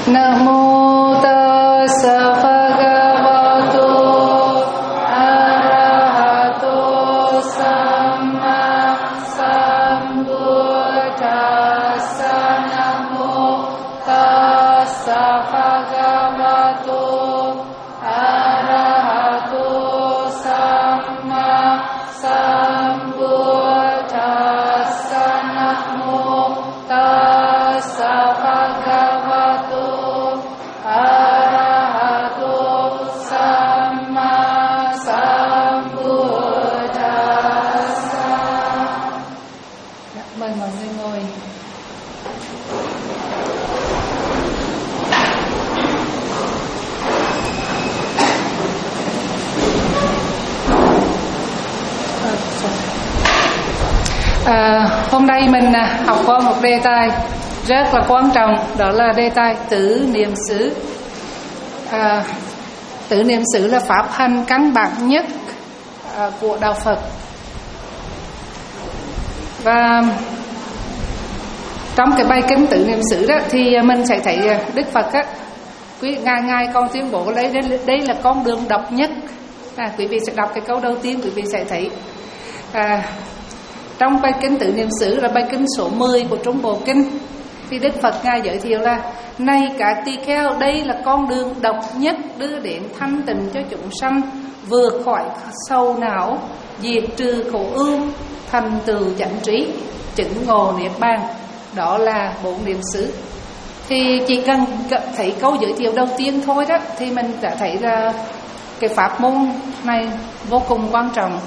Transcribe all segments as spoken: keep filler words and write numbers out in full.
Nam mô Tassa Bhagavato Arahato Samma Sambuddhassa. Nam mô Tassa Bhagavato Arahato Samma Sambuddhassa. Nam mô Tassa Bhagavato Arahato Samma Sambuddhassa. Mời mọi người ngồi. À, hôm nay mình học qua một đề tài rất là quan trọng, đó là đề tài tứ niệm xứ. À, tứ niệm xứ là pháp hành căn bản nhất à, của đạo Phật. Và trong cái bài kinh tứ niệm xứ đó thì mình sẽ thấy Đức Phật á, quý ngài ngài còn tuyên bố lấy đây, đây là con đường độc nhất. À, quý vị sẽ đọc cái câu đầu tiên, quý vị sẽ thấy à, trong bài kinh tứ niệm xứ là bài kinh số mười của Trung Bộ Kinh, thì Đức Phật ngài giới thiệu là: này cả tỳ kheo, đây là con đường độc nhất đưa đến thanh tịnh cho chúng sanh, vượt khỏi sầu não, diệt trừ khổ ưu, thành tựu chánh trí, chứng ngộ niết bàn. Đó là bốn niệm xứ. Thì chỉ cần thấy câu giới thiệu đầu tiên thôi đó thì mình đã thấy là cái pháp môn này vô cùng quan trọng.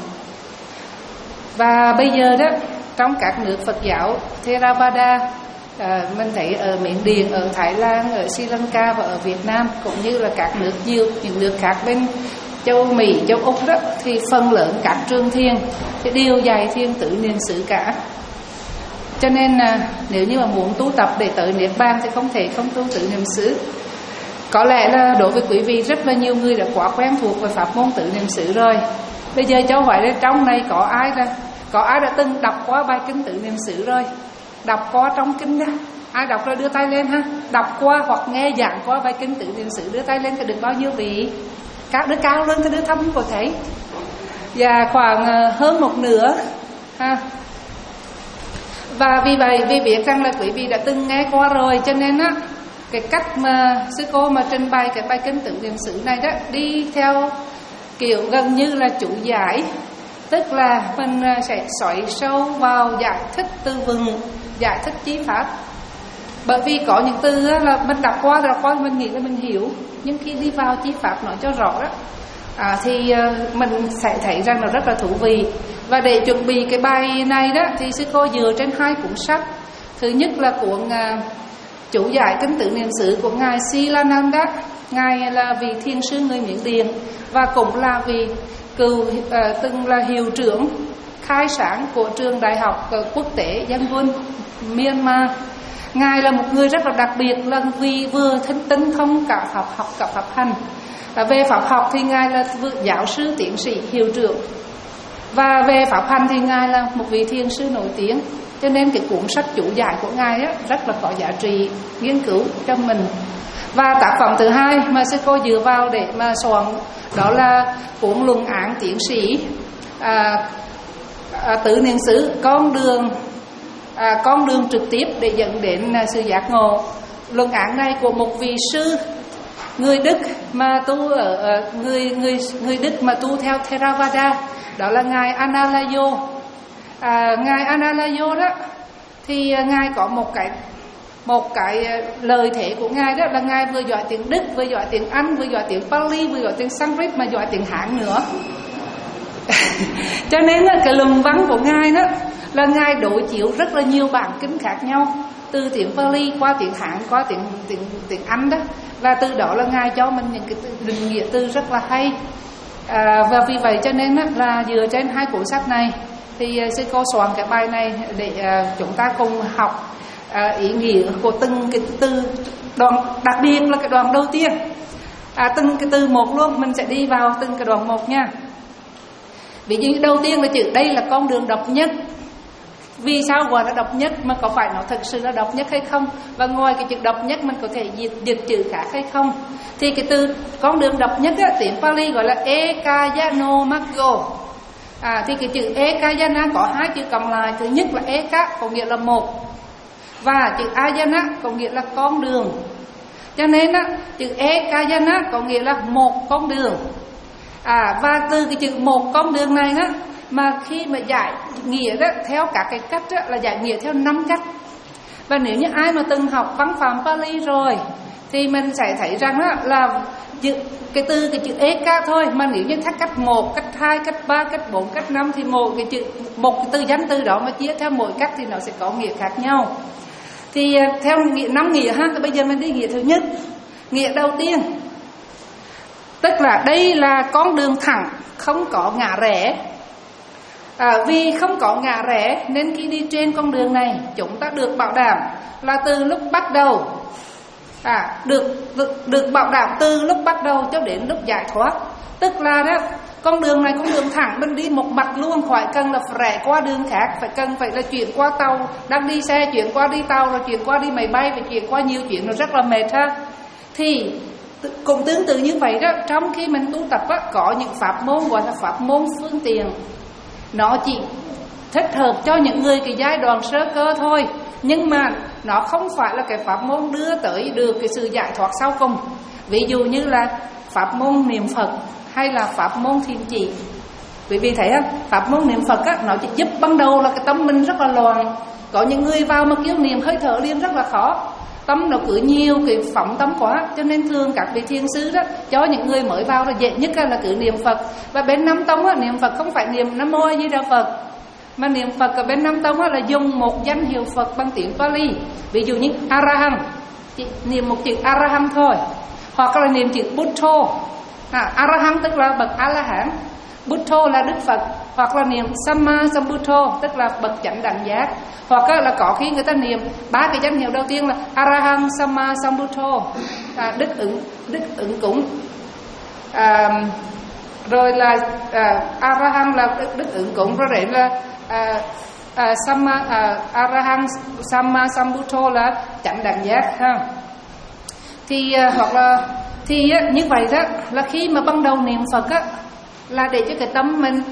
Và bây giờ đó, trong các nước Phật giáo Theravada, à, mình thấy ở Miến Điện, ở Thái Lan, ở Sri Lanka và ở Việt Nam, cũng như là các nước nhiều những nước khác bên châu Mỹ, châu Úc đó, thì phần lớn các trường thiền thì đều dạy thiền tứ niệm xứ cả. Cho nên à, nếu như mà muốn tu tập để tới niết bàn thì không thể không tu tứ niệm xứ. Có lẽ là đối với quý vị rất là nhiều người đã quá quen thuộc về pháp môn tứ niệm xứ rồi. Bây giờ cháu hỏi là trong này có ai là có ai đã từng đọc qua bài kinh tứ niệm xứ rồi? Đọc qua trong kinh đó. Ai đọc rồi đưa tay lên ha. Đọc qua hoặc nghe giảng qua bài kinh tứ niệm xứ đưa tay lên thì được bao nhiêu vị? Các đứa cao lên thì đứa thấp có thấy. Và khoảng hơn một nửa ha. Và vì vậy vì biết rằng là quý vị đã từng nghe qua rồi, cho nên á cái cách mà sư cô mà trình bày cái bài kinh tứ niệm xứ này đó đi theo kiểu gần như là chủ giải, tức là mình sẽ xoáy sâu vào giải thích từ vựng, giải thích chí pháp. Bởi vì có những từ là mình đọc qua rồi qua mình nghĩ là mình hiểu, nhưng khi đi vào chí pháp nói cho rõ đó à, thì mình sẽ thấy rằng là rất là thú vị. Và để chuẩn bị cái bài này đó thì sư cô dựa trên hai cuốn sách. Thứ nhất là cuốn uh, chủ giải kinh tứ niệm xứ của ngài Silananda. Ngài là vị thiền sư người Miến Điện và cũng là vị cựu uh, từng là hiệu trưởng khai sáng của trường đại học uh, quốc tế Yangon, Myanmar. Ngài là một người rất là đặc biệt, là vì vừa tinh tinh thông cả pháp học cả pháp hành. À, về pháp học thì ngài là giáo sư tiến sĩ hiệu trưởng, và về pháp hành thì ngài là một vị thiền sư nổi tiếng. Cho nên cái cuốn sách chủ giải của ngài á, rất là có giá trị nghiên cứu cho mình. Và tác phẩm thứ hai mà sư cô dựa vào để mà soạn đó là cuốn luận án tiến sĩ à, à, tứ niệm xứ, con đường à, con đường trực tiếp để dẫn đến à, sự giác ngộ. Luận án này của một vị sư người Đức mà tu ở uh, người người người Đức mà tu theo Theravada, đó là ngài Analayo. À, ngài Analayo đó thì uh, ngài có một cái một cái uh, lời thể của ngài đó là ngài vừa giỏi tiếng Đức, vừa giỏi tiếng Anh, vừa giỏi tiếng Pali, vừa giỏi tiếng Sanskrit, mà giỏi tiếng Hán nữa. Cho nên là cái luận văn của ngài đó là ngài đối chiếu rất là nhiều bản kinh khác nhau, từ tiếng Pali qua tiếng Hán qua tiếng tiếng tiếng Anh đó, và từ đó là ngài cho mình những cái định nghĩa từ rất là hay. À, và vì vậy cho nên là dựa trên hai cuốn sách này thì sư cô soạn cái bài này để uh, chúng ta cùng học uh, ý nghĩa của từng cái từ đoạn, đặc biệt là cái đoạn đầu tiên. À, từng cái từ một luôn, mình sẽ đi vào từng cái đoạn một nha. Ví dụ đầu tiên là chữ đây là con đường độc nhất. Vì sao gọi là độc nhất, mà có phải nó thực sự là độc nhất hay không? Và ngoài cái chữ độc nhất mình có thể dịch, dịch chữ khác hay không? Thì cái từ con đường độc nhất á, tiếng Pali gọi là Ekayano Maggo. À, thì cái chữ Ekayana có hai chữ cộng lại. Thứ nhất là Eka có nghĩa là một, và chữ Ayana có nghĩa là con đường. Cho nên á, chữ Ekayana có nghĩa là một con đường. À, và từ cái chữ một con đường này á, mà khi mà giải nghĩa đó theo các cái cách đó, là giải nghĩa theo năm cách. Và nếu như ai mà từng học văn phạm Pali rồi thì mình sẽ thấy rằng đó là cái từ cái chữ Eka thôi, mà nếu như thắt cách một, cách hai, cách ba, cách bốn, cách năm thì một cái chữ một cái từ danh từ đó mà chia theo mỗi cách thì nó sẽ có nghĩa khác nhau. Thì theo nghĩa năm nghĩa ha, thì bây giờ mình đi nghĩa thứ nhất. Nghĩa đầu tiên tức là đây là con đường thẳng, không có ngã rẽ. À, vì không có ngã rẽ nên khi đi trên con đường này chúng ta được bảo đảm là từ lúc bắt đầu à, được, được được bảo đảm từ lúc bắt đầu cho đến lúc giải thoát. Tức là đó, con đường này con đường thẳng, mình đi một mặt luôn, khỏi cần là rẽ qua đường khác, phải cần phải là chuyển qua tàu, đang đi xe chuyển qua đi tàu, rồi chuyển qua đi máy bay, phải chuyển qua nhiều chuyện, nó rất là mệt ha. Thì cũng tương tự như vậy đó, trong khi mình tu tập á, có những pháp môn gọi là pháp môn phương tiện, nó chỉ thích hợp cho những người cái giai đoạn sơ cơ thôi, nhưng mà nó không phải là cái pháp môn đưa tới được cái sự giải thoát sau cùng. Ví dụ như là pháp môn niệm Phật hay là pháp môn thiền chỉ. Quý vị thấy không? Pháp môn niệm Phật á, nó chỉ giúp ban đầu là cái tâm mình rất là loạn. Có những người vào mà kêu niệm hơi thở liền rất là khó, tâm nó cứ nhiều cái phóng tâm quá, cho nên thường các vị thiền sư đó cho những người mới vào là dễ nhất là cứ niệm Phật. Và bên Nam Tông á, niệm Phật không phải niệm Nam Mô A Di Đà Phật, mà niệm Phật ở bên Nam Tông á, là dùng một danh hiệu Phật bằng tiếng Pali. Ví dụ như Arahant, chỉ niệm một chữ Arahant thôi, hoặc là niệm chữ Buddho. À, Arahant tức là bậc A La Hán, Buddho là Đức Phật, hoặc là niệm Samma Sambuddho tức là bậc chánh đẳng giác. Hoặc là có khi người ta niệm ba cái danh hiệu đầu tiên là Arahant Samma Sambuddho, à, đức ứng đức ứng cúng, à, rồi là à, Arahant là đức, đức ứng cúng, rồi đấy là à, à, Samma à, Arahant Samma Sambuddho là chánh đẳng giác ha. Thì à, hoặc là thì á, như vậy đó là khi mà ban đầu niệm Phật á, là để cho cái tâm mình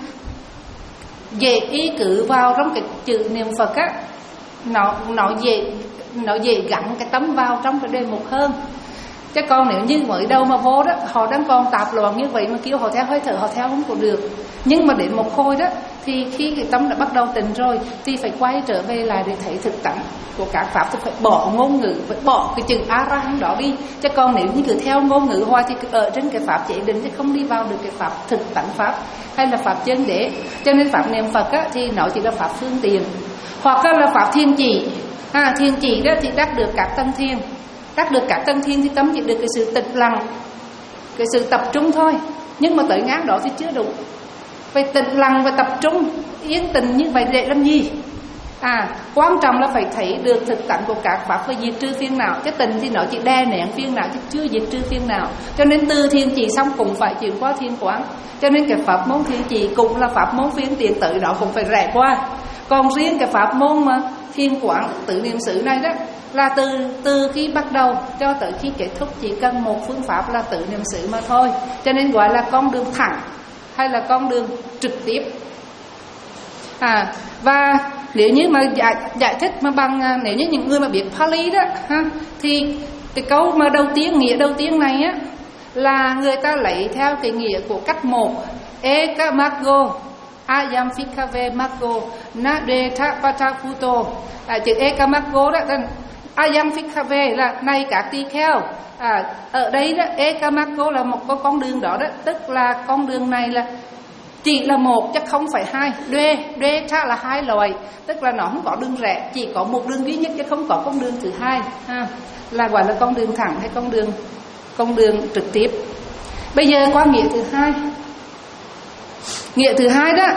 dễ ý cử vào trong cái chữ niệm Phật á, nó nó dễ nó dễ gắn cái tâm vào trong cái đề mục hơn. Chứ còn nếu như mới đầu mà vô đó, họ đang còn tạp loạn như vậy mà kêu họ theo hơi thở, họ theo không có được. Nhưng mà đến một hồi đó thì khi cái tâm đã bắt đầu tỉnh rồi thì phải quay trở về lại để thấy thực tánh của các pháp, thì phải bỏ ngôn ngữ, phải bỏ cái chữ A-ra-hán đó đi. Chứ còn nếu như cứ theo ngôn ngữ hoài thì ở trên cái pháp chế định thì không đi vào được cái pháp thực tánh pháp hay là pháp chân đế. Cho nên pháp niệm Phật á, thì nó chỉ là pháp phương tiện, hoặc là pháp thiên chỉ. À, thiên chỉ đó thì đắc được các tầng thiền, đắc được các tầng thiền thì tâm chỉ được cái sự tịch lặng, cái sự tập trung thôi. Nhưng mà tới ngang đó thì chưa đủ, phải tịch lặng và tập trung yên tĩnh như vậy để làm gì? À, quan trọng là phải thấy được thực tánh của các pháp và diệt trừ phiền não. Cái tình thì nó chỉ đè nén phiền não chứ chưa diệt trừ phiền não. Cho nên từ thiên chỉ xong cũng phải chuyển qua thiên quán. Cho nên cái pháp môn thiên chỉ cũng là pháp môn phiên tiện, tới đó cũng phải rẽ qua. Còn riêng cái pháp môn mà thiên quán tự niệm xứ này đó là từ từ khi bắt đầu cho tới khi kết thúc chỉ cần một phương pháp là tự niệm xứ mà thôi. Cho nên gọi là con đường thẳng hay là con đường trực tiếp. À, và nếu như mà giải, giải thích mà bằng, nếu như những người mà biết Pali đó ha, thì cái câu mà đầu tiên, nghĩa đầu tiên này á, là người ta lấy theo cái nghĩa của cách một, Eka Maggo Ayam Fikave Maggo Nadeta Patafuto. À, chữ Eka Maggo đó, Ayam Fikave là này các tỳ kheo. À, ở đây đó Eka Maggo là một con đường đó đó, tức là con đường này là chỉ là một chứ không phải hai. Đê, đê cha là hai loại, tức là nó không có đường rẽ, chỉ có một đường duy nhất chứ không có con đường thứ hai ha. Là gọi là con đường thẳng hay con đường con đường trực tiếp. Bây giờ qua nghĩa thứ hai. Nghĩa thứ hai đó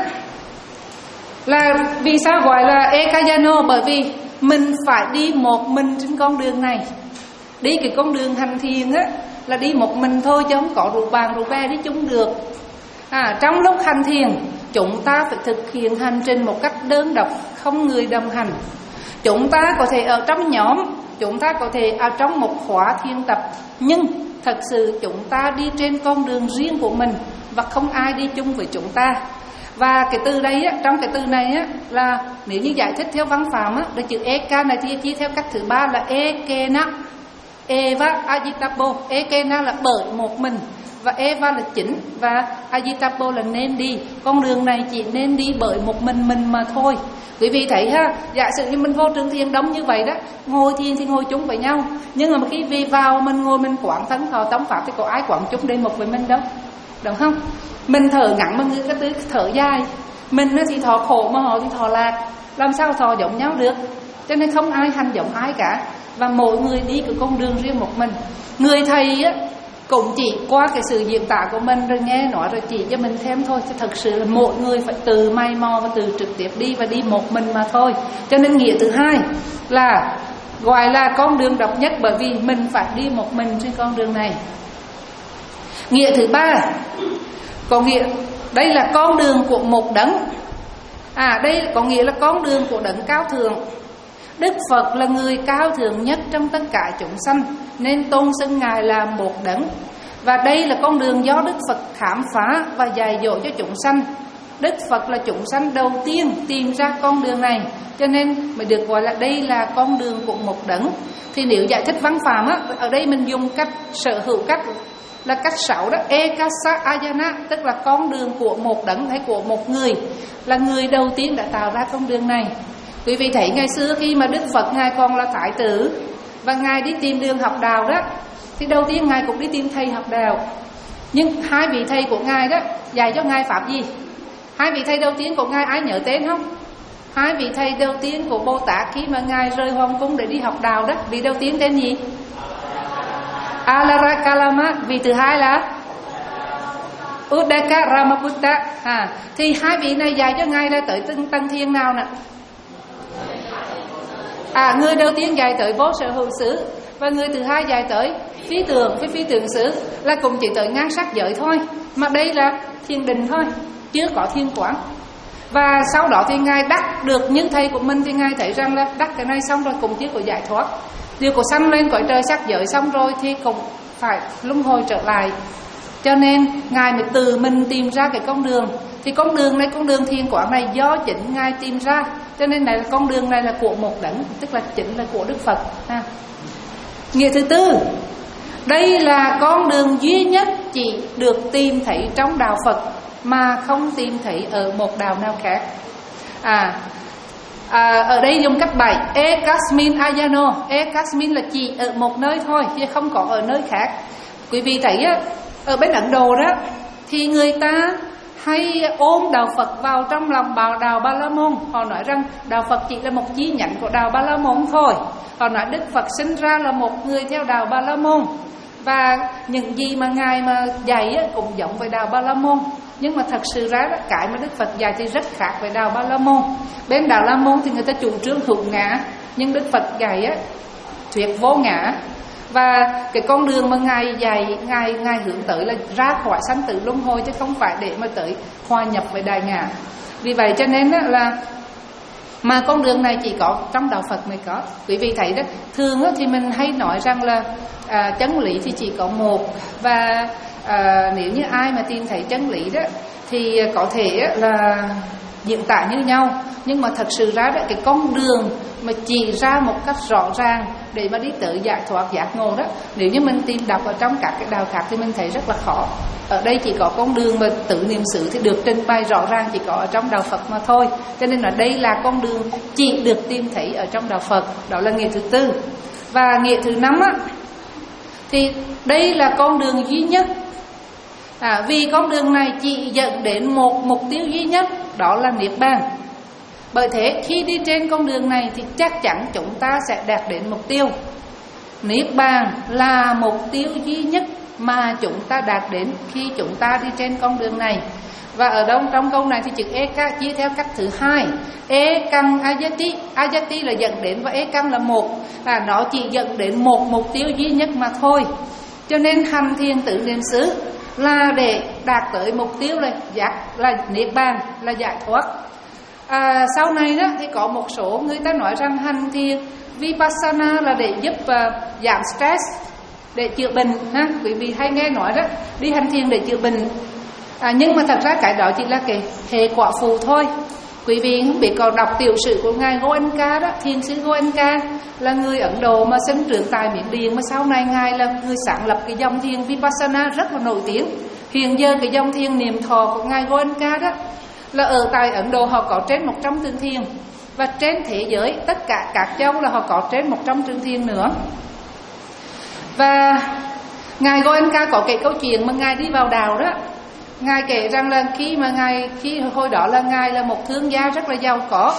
là vì sao gọi là Ekayano, bởi vì mình phải đi một mình trên con đường này. Đi cái con đường hành thiền á là đi một mình thôi chứ không có rủ bạn rủ bè đi chung được. À, trong lúc hành thiền chúng ta phải thực hiện hành trình một cách đơn độc, không người đồng hành. Chúng ta có thể ở trong nhóm, chúng ta có thể ở trong một khóa thiền tập, nhưng thật sự chúng ta đi trên con đường riêng của mình và không ai đi chung với chúng ta. Và cái từ đây á, trong cái từ này á, là nếu như giải thích theo văn phạm á, là chữ eka này thì chia theo cách thứ ba là ekena, eva agitapo. Ekena là bởi một mình, và eva là chính, và agitapo là nên đi. Con đường này chỉ nên đi bởi một mình mình mà thôi. Quý vị thấy ha, giả sử như mình vô trường thiền đông như vậy đó, ngồi thiền thì ngồi chung với nhau, nhưng mà khi về vào mình ngồi mình quán thân thọ tống pháp thì có ai quán chung đến một với mình đâu, đúng không? Mình thở ngắn mà người cái tứ thở dài, mình thì thọ khổ mà họ thì thọ lạc, làm sao thọ giống nhau được? Cho nên không ai hành giống ai cả, và mỗi người đi cái con đường riêng một mình. Người thầy á cũng chỉ qua cái sự diễn tả của mình rồi nghe nói rồi chỉ cho mình thêm thôi, chứ thật sự là mỗi người phải từ may mò và từ trực tiếp đi và đi một mình mà thôi. Cho nên nghĩa thứ hai là gọi là con đường độc nhất, bởi vì mình phải đi một mình trên con đường này. Nghĩa thứ ba có nghĩa đây là con đường của một đấng. À đây có nghĩa là con đường của đấng cao thượng. Đức Phật là người cao thượng nhất trong tất cả chúng sanh, nên tôn xưng Ngài là một đấng. Và đây là con đường do Đức Phật khám phá và dạy dỗ cho chúng sanh. Đức Phật là chúng sanh đầu tiên tìm ra con đường này, cho nên mới được gọi là đây là con đường của một đấng. Thì nếu giải thích văn phạm á, ở đây mình dùng cách sở hữu cách là cách sáu đó, ekasa ayana, tức là con đường của một đấng hay của một người, là người đầu tiên đã tạo ra con đường này. Quý vị thấy ngày xưa khi mà Đức Phật Ngài còn là thái tử và Ngài đi tìm đường học đạo đó, thì đầu tiên Ngài cũng đi tìm thầy học đạo. Nhưng hai vị thầy của Ngài đó dạy cho Ngài pháp gì? Hai vị thầy đầu tiên của Ngài ai nhớ tên không? Hai vị thầy đầu tiên của Bồ Tát khi mà Ngài rời hoàng cung để đi học đạo đó, vị đầu tiên tên gì? Alara Kalama. Vị thứ hai là Uddaka Ramaputta. à, Thì hai vị này dạy cho Ngài là tới tầng tầng thiền nào nè? À, người đầu tiên dạy tới vô sở hữu xứ, và người thứ hai dạy tới phi tưởng với phi tưởng xứ, là cũng chỉ tới ngang sắc giới thôi. Mà đây là thiền định thôi, chưa có thiên quán. Và sau đó thì Ngài đắc được như thầy của mình, thì Ngài thấy rằng là đắc cái này xong rồi cũng chưa có giải thoát. Điều của sanh lên cõi trời sắc giới xong rồi thì cũng phải luân hồi trở lại. Cho nên Ngài mới tự mình tìm ra cái con đường. Thì con đường này, con đường thiền quán này do chính Ngài tìm ra. Cho nên này, con đường này là của một đấng, tức là chính là của Đức Phật. ha. Nghĩa thứ tư, đây là con đường duy nhất chỉ được tìm thấy trong đạo Phật, mà không tìm thấy ở một đạo nào khác. À, à ở đây dùng cách bảy, ekasmin ayano. Ekasmin là chỉ ở một nơi thôi, chứ không có ở nơi khác. Quý vị thấy á, ở bên Ấn Độ đó thì người ta hay ôm đạo Phật vào trong lòng bảo đạo Ba La Môn. Họ nói rằng đạo Phật chỉ là một chi nhánh của đạo Ba La Môn thôi. Họ nói Đức Phật sinh ra là một người theo đạo Ba La Môn, và những gì mà Ngài mà dạy cũng giống với đạo Ba La Môn. Nhưng mà thật sự ra cái mà Đức Phật dạy thì rất khác với đạo Ba La Môn. Bên đạo La Môn thì người ta chủ trương hữu ngã, nhưng Đức Phật dạy á thuyết vô ngã. Và cái con đường mà Ngài dạy, Ngài, Ngài hướng tới là ra khỏi sanh tử luân hồi, chứ không phải để mà tới hòa nhập với đại ngã. Vì vậy cho nên là mà con đường này chỉ có trong đạo Phật mới có. Quý vị thấy đó, thường thì mình hay nói rằng là à, chân lý thì chỉ có một, và à, nếu như ai mà tìm thấy chân lý đó thì có thể là diễn tả như nhau. Nhưng mà thật sự ra đó, cái con đường mà chỉ ra một cách rõ ràng để mà đi tới giải thoát giác ngộ đó, nếu như mình tìm đọc ở trong các cái đạo khác thì mình thấy rất là khó. Ở đây chỉ có con đường mà tự niệm xứ thì được trình bày rõ ràng chỉ có ở trong đạo Phật mà thôi. Cho nên là đây là con đường chỉ được tìm thấy ở trong đạo Phật. Đó là nghĩa thứ tư. Và nghĩa thứ năm á, thì đây là con đường duy nhất. À, vì con đường này chỉ dẫn đến một mục tiêu duy nhất, đó là Niết Bàn. Bởi thế khi đi trên con đường này thì chắc chắn chúng ta sẽ đạt đến mục tiêu. Niết Bàn là mục tiêu duy nhất mà chúng ta đạt đến khi chúng ta đi trên con đường này. Và ở đâu trong câu này thì chữ eka chia theo cách thứ hai. Ekang ayati, ayati là dẫn đến, và ekang là một, và nó chỉ dẫn đến một mục tiêu duy nhất mà thôi. Cho nên hành thiền tự niệm xứ là để đạt tới mục tiêu là giác là niết bàn, là giải thoát. À, sau này đó thì có một số người ta nói rằng hành thiền Vipassana là để giúp uh, giảm stress, để chữa bệnh ha. Quý vị hay nghe nói đó, đi hành thiền để chữa bệnh. À, nhưng mà thật ra cái đó chỉ là cái hệ quả phụ thôi. Quý vị không biết có đọc tiểu sử của ngài Goenka đó, thiền sư Goenka là người Ấn Độ mà sinh trưởng tại Miến Điện, mà sau này ngài là người sáng lập cái dòng thiền Vipassana rất là nổi tiếng. Hiện giờ cái dòng thiền niệm thọ của ngài Goenka đó là ở tại Ấn Độ họ có trên một trăm trường thiền, và trên thế giới tất cả các châu là họ có trên một trăm trường thiền nữa. Và ngài Goenka có cái câu chuyện mà ngài đi vào đạo đó. Ngài kể rằng là khi mà ngài khi hồi đó là ngài là một thương gia rất là giàu có,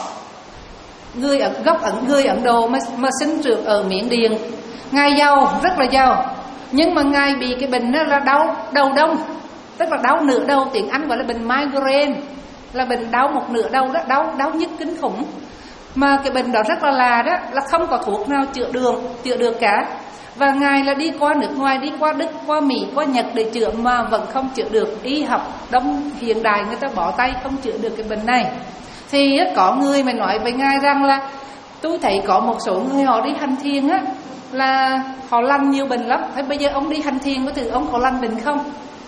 người ở gốc Ấn người Ấn Độ mà mà sinh trưởng ở Miến Điện. Ngài giàu, rất là giàu, nhưng mà ngài bị cái bệnh đó là đau đầu đông, tức là đau nửa đầu, tiếng Anh gọi là bệnh migraine, là bệnh đau một nửa đầu đó, đau đau nhức kinh khủng. Mà cái bệnh đó rất là là đó, là không có thuốc nào chữa được chữa được cả. Và ngài là đi qua nước ngoài, đi qua Đức, qua Mỹ, qua Nhật để chữa mà vẫn không chữa được. Y học đông hiện đại người ta bỏ tay không chữa được cái bệnh này. Thì có người mà nói với ngài rằng là tôi thấy có một số người họ đi hành thiền á là họ lành nhiều bệnh lắm. Thế bây giờ ông đi hành thiền có thử ông có lành bệnh không?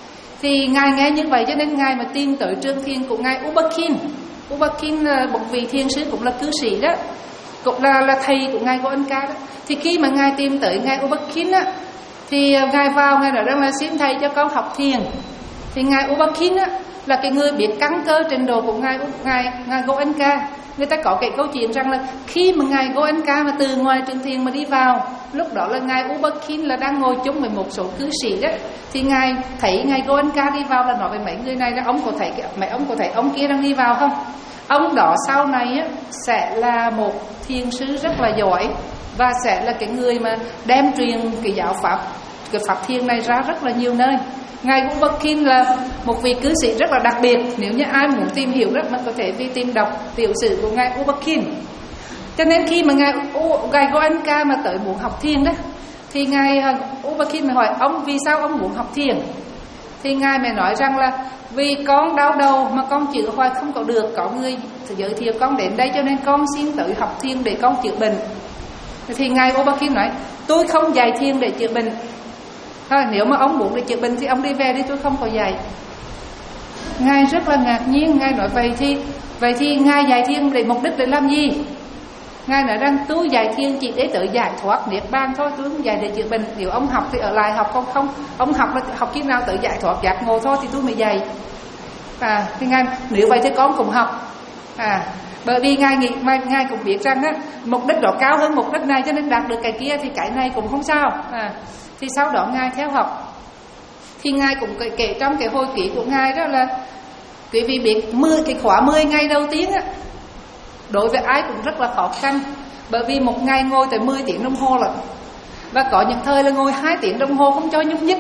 Thì ngài nghe như vậy cho nên ngài mà tìm tới trường thiền của ngài Ubakin. Ubakin là một vị thiền sư, cũng là cư sĩ đó, cũng là là thầy của ngài Goenka đó. Thì khi mà ngài tìm tới ngài Ubakin á, thì ngài vào ngài nói rằng là xin thầy cho con học thiền. Thì ngài Ubakin á là cái người biết căn cơ trình độ của ngài ngài ngài Goenka. Người ta có cái câu chuyện rằng là khi mà ngài Goenka mà từ ngoài trường thiền mà đi vào, lúc đó là ngài Ubakin là đang ngồi chung với một số cư sĩ đó. Thì ngài thấy ngài Goenka đi vào là nói với mấy người này là ông có thấy mấy ông có thấy ông kia đang đi vào không? Ông đó sau này á sẽ là một thiền sư rất là giỏi, và sẽ là cái người mà đem truyền cái giáo pháp, cái pháp thiền này ra rất là nhiều nơi. Ngài Ubakin là một vị cư sĩ rất là đặc biệt. Nếu như ai muốn tìm hiểu đó, mình có thể đi tìm đọc tiểu sử của ngài Ubakin. Cho nên khi mà ngài ngài Goenka mà tới muốn học thiền đó, thì ngài Ubakin mới hỏi ông vì sao ông muốn học thiền. Thì ngài mới nói rằng là vì con đau đầu mà con chữa hoài không có được, có người giới thiệu con đến đây cho nên con xin tới học thiền để con chữa bệnh. Thì ngài Ubakin nói tôi không dạy thiền để chữa bệnh. Thôi, nếu mà ông muốn để chữa bệnh thì ông đi về đi, tôi không có dạy. Ngài rất là ngạc nhiên. Ngài nói vậy thì vậy thì ngài dạy thiền để mục đích để làm gì? Ngài nói rằng tôi dạy thiền chỉ để tự giải thoát niết bàn thôi, tôi không dạy để chữa bệnh. Nếu ông học thì ở lại học, không không ông học là học khi nào tự giải thoát giác ngộ thôi thì tôi mới dạy. À, thì ngài nếu vậy thì con cũng học. À, bởi vì ngài nghĩ ngài cũng biết rằng á mục đích đó cao hơn mục đích này, cho nên đạt được cái kia thì cái này cũng không sao. À, thì sau đó ngài theo học. Thì ngài cũng kể, kể trong cái hồi ký của ngài đó là quý vị biết mười cái khóa mười ngày đầu tiên á đối với ai cũng rất là khó khăn, bởi vì một ngày ngồi tới mười tiếng đồng hồ lận, và có những thời là ngồi hai tiếng đồng hồ không cho nhúc nhích.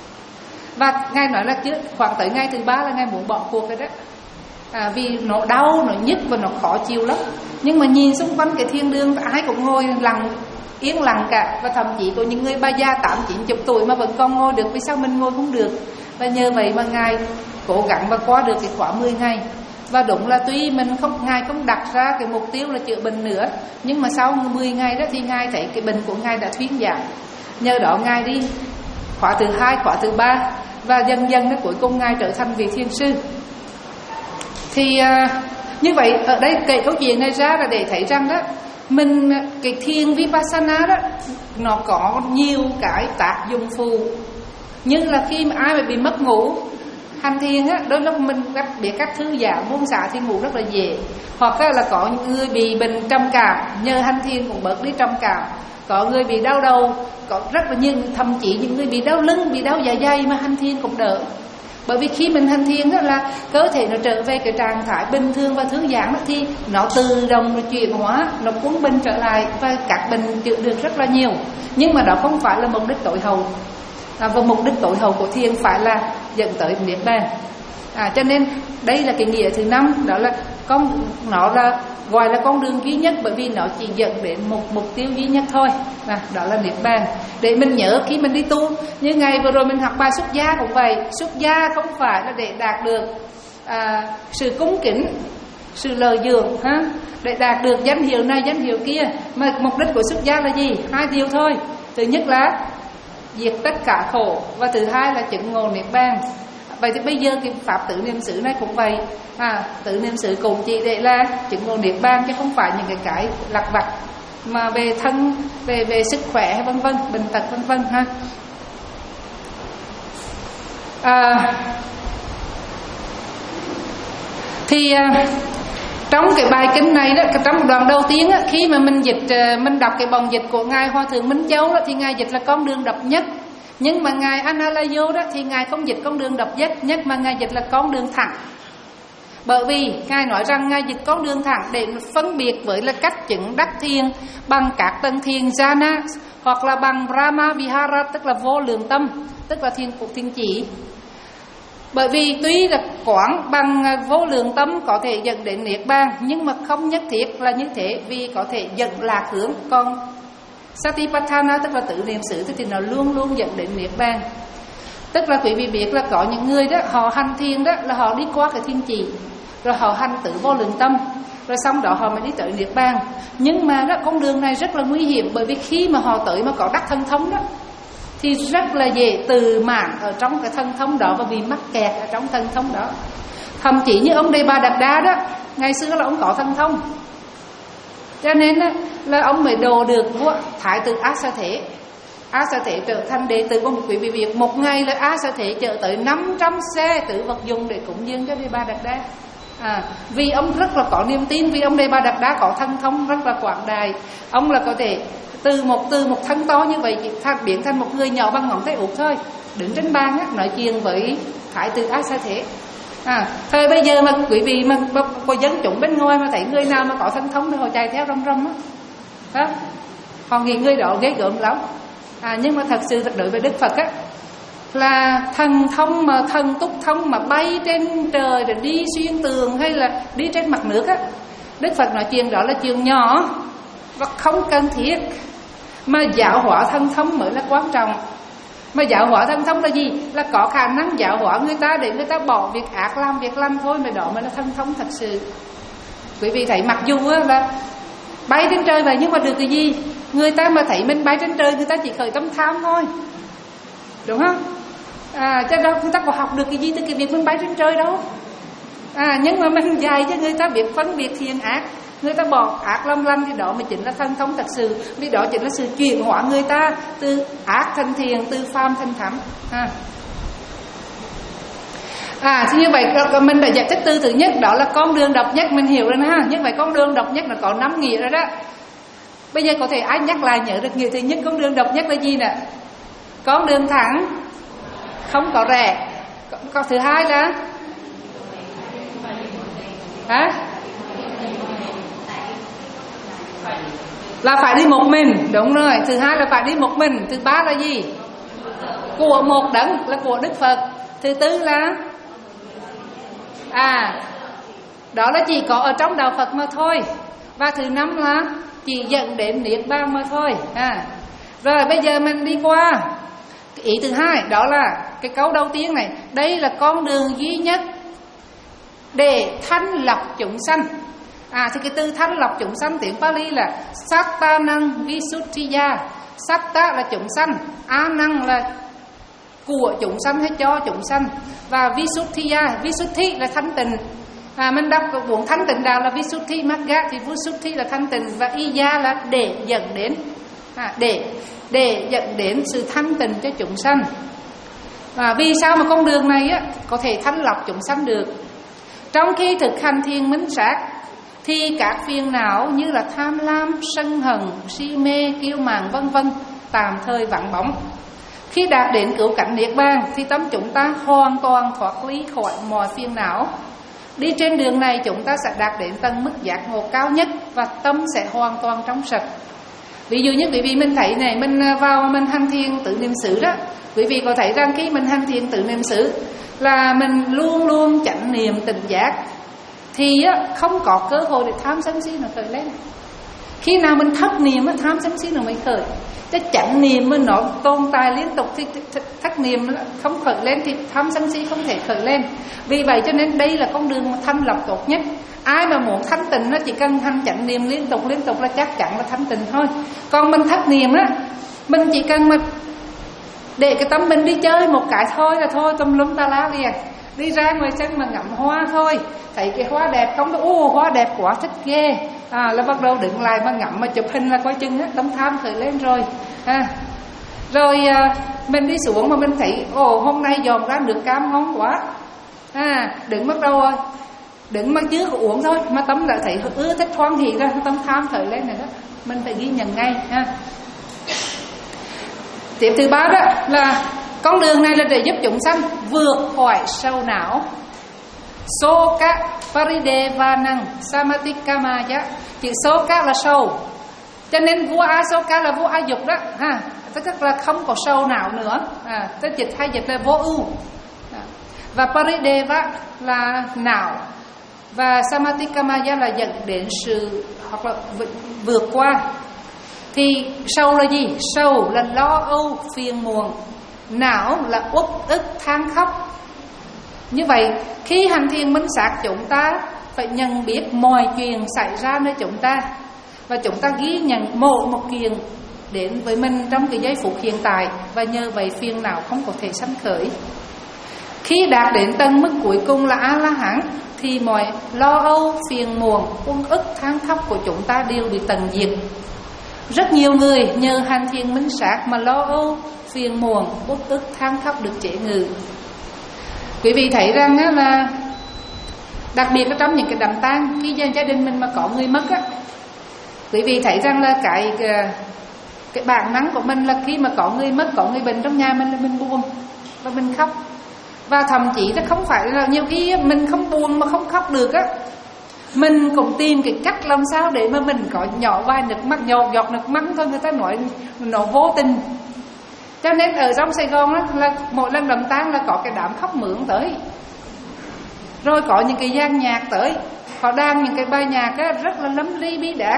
Và ngài nói là chứ khoảng tới ngày thứ ba là ngài muốn bỏ cuộc rồi đó. À, vì nó đau, nó nhức và nó khó chịu lắm. Nhưng mà nhìn xung quanh cái thiên đường ai cũng ngồi lặng yên lặng cả, và thậm chí có những người bà già tám chín chục tuổi mà vẫn còn ngồi được, vì sao mình ngồi không được? Và nhờ vậy mà ngài cố gắng và qua được cái khóa mười ngày. Và đúng là tuy mình không ngài không đặt ra cái mục tiêu là chữa bệnh nữa, nhưng mà sau mười ngày đó thì ngài thấy cái bệnh của ngài đã thuyên giảm. Nhờ đó ngài đi khóa thứ hai, khóa thứ ba, và dần dần đến cuối cùng ngài trở thành vị thiền sư. Thì uh, như vậy ở đây kể câu chuyện này ra là để thấy rằng đó mình cái thiền Vipassana đó nó có nhiều cái tác dụng phụ. Như là khi mà ai mà bị mất ngủ hành thiền á, đôi lúc mình biết các thư giãn buông xả thì ngủ rất là dễ. Hoặc là có những người bị bệnh trầm cảm, nhờ hành thiền cũng bớt đi trầm cảm. Có người bị đau đầu, có rất là nhiều, thậm chí những người bị đau lưng, bị đau dạ dày mà hành thiền cũng đỡ. Bởi vì khi mình hành thiền đó là cơ thể nó trở về cái trạng thái bình thường và thư giãn, thì nó tự động nó chuyển hóa, nó cuốn bệnh trở lại, và các bệnh chữa được rất là nhiều. Nhưng mà đó không phải là mục đích tối hậu. À, và mục đích tối hậu của thiền phải là dẫn tới niết bàn. À, cho nên đây là cái nghĩa thứ năm, đó là con nó là gọi là con đường duy nhất, bởi vì nó chỉ dẫn đến một mục tiêu duy nhất thôi, à, đó là niết bàn. Để mình nhớ khi mình đi tu, như ngày vừa rồi mình học bài xuất gia cũng vậy. Xuất gia không phải là để đạt được à, sự cúng kính, sự lời dường, ha, để đạt được danh hiệu này danh hiệu kia, mà mục đích của xuất gia là gì? Hai điều thôi. Thứ nhất là diệt tất cả khổ, và thứ hai là chứng ngộ niết bàn. Vậy thì bây giờ cái pháp tứ niệm xứ này cũng vậy, à, tứ niệm xứ cũng chỉ để là chứng ngộ niết bàn, chứ không phải những cái cái lặt vặt mà về thân, về về sức khỏe hay vân vân, bệnh tật vân vân, ha. À, thì à, trong cái bài kinh này đó, trong đoạn đầu tiên á, khi mà mình dịch, mình đọc cái bằng dịch của ngài Hòa thượng Minh Châu đó, thì ngài dịch là con đường độc nhất. Nhưng mà ngài Analayo đó thì ngài không dịch con đường độc nhất nhất mà ngài dịch là con đường thẳng. Bởi vì ngài nói rằng ngài dịch con đường thẳng để phân biệt với là cách chứng đắc thiền bằng các tầng thiền jhana, hoặc là bằng Brahma Vihara, tức là vô lượng tâm, tức là thiền phục thiền chỉ. Bởi vì tuy là quán bằng vô lượng tâm có thể dẫn đến niết bàn, nhưng mà không nhất thiết là như thế, vì có thể dẫn lạc hướng. Còn Satipatthana, tức là tự niệm xứ, thì nó luôn luôn dẫn đến niết bàn. Tức là quý vị biết là có những người đó, họ hành thiền đó là họ đi qua cái thiên chỉ, rồi họ hành tự vô lượng tâm, rồi xong đó họ mới đi tới niết bàn. Nhưng mà đó, con đường này rất là nguy hiểm, bởi vì khi mà họ tới mà có đắc thân thống đó, thì rất là dễ từ mãn ở trong cái thân thống đó và bị mắc kẹt ở trong thân thống đó. Thậm chí như ông Đề Bà Đạt Đa đó, ngày xưa là ông có thân thông, cho nên là ông mới đồ được vua Thái tử Á Sa Thế. Á Sa Thế trở thành đệ tử của một quý vị Việt. Một ngày là Á Sa Thế chở tới năm trăm xe tử vật dùng để cúng dường cho Đề Bà Đạt Đa. À, vì ông rất là có niềm tin, vì ông Đề Bà Đạt Đa có thân thông rất là quảng đại. Ông là có thể từ một từ một thân to như vậy biến thành một người nhỏ bằng ngón tay út thôi, đứng trên bàn á, nói chuyện với Thái tử Á Sa Thế. À, thời bây giờ mà quý vị mà, mà có dân chúng bên ngoài mà thấy người nào mà có thân thông thì họ chạy theo râm râm á, đó. Họ nghĩ người đó ghê gớm lắm. À, nhưng mà thật sự đối với Đức Phật á, là thần thông mà thần túc thông mà bay trên trời rồi đi xuyên tường hay là đi trên mặt nước á, Đức Phật nói chuyện đó là chuyện nhỏ và không cần thiết. Mà giáo hóa thân thông mới là quan trọng. Mà giáo hóa thân thông là gì? Là có khả năng giáo hóa người ta để người ta bỏ việc ác làm việc lành thôi, mà đó mới là thân thông thật sự. Quý vị thấy mặc dù là bay trên trời vậy nhưng mà được cái gì? Người ta mà thấy mình bay trên trời, người ta chỉ khởi tâm tham thôi, đúng không? À, cho đâu người ta có học được cái gì từ cái việc mình bay trên trời đâu. À, nhưng mà mình dạy cho người ta biết phân biệt thiện ác, người ta bỏ ác làm lành, thì đó mới chính là thân thông thật sự. Vì đó chính là sự chuyển hóa người ta từ ác thành thiện, từ phàm thành thánh. À, à thì như vậy mình đã giải thích từ thứ nhất, đó là con đường độc nhất, mình hiểu rồi ha. Như vậy con đường độc nhất nó có năm nghĩa rồi đó. Bây giờ có thể ai nhắc lại nhớ được nghĩa thứ nhất con đường độc nhất là gì nè? Con đường thẳng, không có rẽ. Còn thứ hai là hả? Là phải đi một mình, đúng rồi. Thứ hai là phải đi một mình. Thứ ba là gì? Của một đấng, là của Đức Phật. Thứ tư là à, đó là chỉ có ở trong đạo Phật mà thôi. Và thứ năm là chỉ dẫn đến niết bàn mà thôi. À, rồi bây giờ mình đi qua ý thứ hai, đó là cái câu đầu tiên này. Đây là con đường duy nhất để thanh lọc chúng sanh. À, thì cái từ thanh lọc chúng sanh tiếng Pali là Sattanang Visuddhiya. Satta là chúng sanh, Anang là của chúng sanh hay cho chúng sanh, và Visuddhiya, Visuddhi là thanh tịnh. À, mình đọc cuốn thanh tịnh đạo là Visuddhi Magga, thì Visuddhi là thanh tịnh, và Iya là để dẫn đến, à, để để dẫn đến sự thanh tịnh cho chúng sanh. Và vì sao mà con đường này á có thể thanh lọc chúng sanh được? Trong khi thực hành thiền minh sát thì các phiền não như là tham lam, sân hận, si mê, kiêu mạn vân vân tạm thời vắng bóng. Khi đạt đến cứu cảnh niết bàn thì tâm chúng ta hoàn toàn thoát ly khỏi mọi phiền não. Đi trên đường này chúng ta sẽ đạt đến tầng mức giác ngộ cao nhất và tâm sẽ hoàn toàn trong sạch. Ví dụ như quý vị mình thấy này, mình vào mình hành thiền tự niệm xứ đó, quý vị có thấy rằng khi mình hành thiền tự niệm xứ là mình luôn luôn chánh niệm tỉnh giác, thì không có cơ hội để tham sân si nó khởi lên. Khi nào mình thất niệm tham sân si nó mới khởi. Chứ chánh niệm mà nó tồn tại liên tục thì thất niệm không khởi lên thì tham sân si không thể khởi lên. Vì vậy cho nên đây là con đường thanh lọc tốt nhất. Ai mà muốn thanh tịnh nó chỉ cần hành chánh niệm liên tục liên tục là chắc chắn là thanh tịnh thôi. Còn mình thất niệm á, mình chỉ cần mà để cái tâm mình đi chơi một cái thôi là thôi tùm lum ta lá liền. Đi ra ngoài sân mà ngắm hoa thôi, thấy cái hoa đẹp không đó, ô hoa đẹp quá thích ghê, à là bắt đầu đứng lại mà ngắm mà chụp hình là coi chừng á, tâm tham khởi lên rồi. À, rồi à, mình đi xuống mà mình thấy ồ hôm nay dòm ra nước cam ngon quá, à đứng bắt đầu rồi, đứng mà chưa có uống thôi mà tâm lại thấy ưa thích hoan hỉ ra, tâm tham khởi lên này đó, mình phải ghi nhận ngay ha. Tiếp thứ ba đó là con đường này là để giúp chúng sanh vượt khỏi sầu não. Soka paridevanang samatikkamaya. Chữ soka là sầu, cho nên vua Asoka là vua A Dục đó ha, tức là không có sầu não nữa, à, tức dịch hay dịch là vô ưu. Và parideva là não, và samatikkamaya là dẫn đến sự hoặc là vượt qua. Thì sầu là gì? Sầu là lo âu phiền muộn, não là uất ức than khóc. Như vậy khi hành thiền minh sát, chúng ta phải nhận biết mọi chuyện xảy ra nơi chúng ta, và chúng ta ghi nhận một một kiện đến với mình trong cái giây phút hiện tại, và nhờ vậy phiền não không có thể sanh khởi. Khi đạt đến tầng mức cuối cùng là A-la-hán thì mọi lo âu phiền muộn uất ức than khóc của chúng ta đều bị tận diệt. Rất nhiều người nhờ hành thiền minh sát mà lo âu phiền muộn uất ức than khóc được chế ngự. Quý vị thấy rằng á, là đặc biệt ở trong những cái đám tang, khi gia đình mình mà có người mất á, quý vị thấy rằng là cái cái bản năng của mình là khi mà có người mất, có người bệnh trong nhà mình là mình buồn và mình khóc. Và thậm chí nó không phải là nhiều khi mình không buồn mà không khóc được á, mình cũng tìm cái cách làm sao để mà mình có nhỏ vài nước mắt, giọt giọt nước mắt thôi, người ta nói nó vô tình. Cho nên ở trong Sài Gòn đó, là mỗi lần đám tang là có cái đám khóc mướn tới, rồi có những cái gian nhạc tới, họ đàn những cái bài nhạc á, rất là lấm ly bi đát.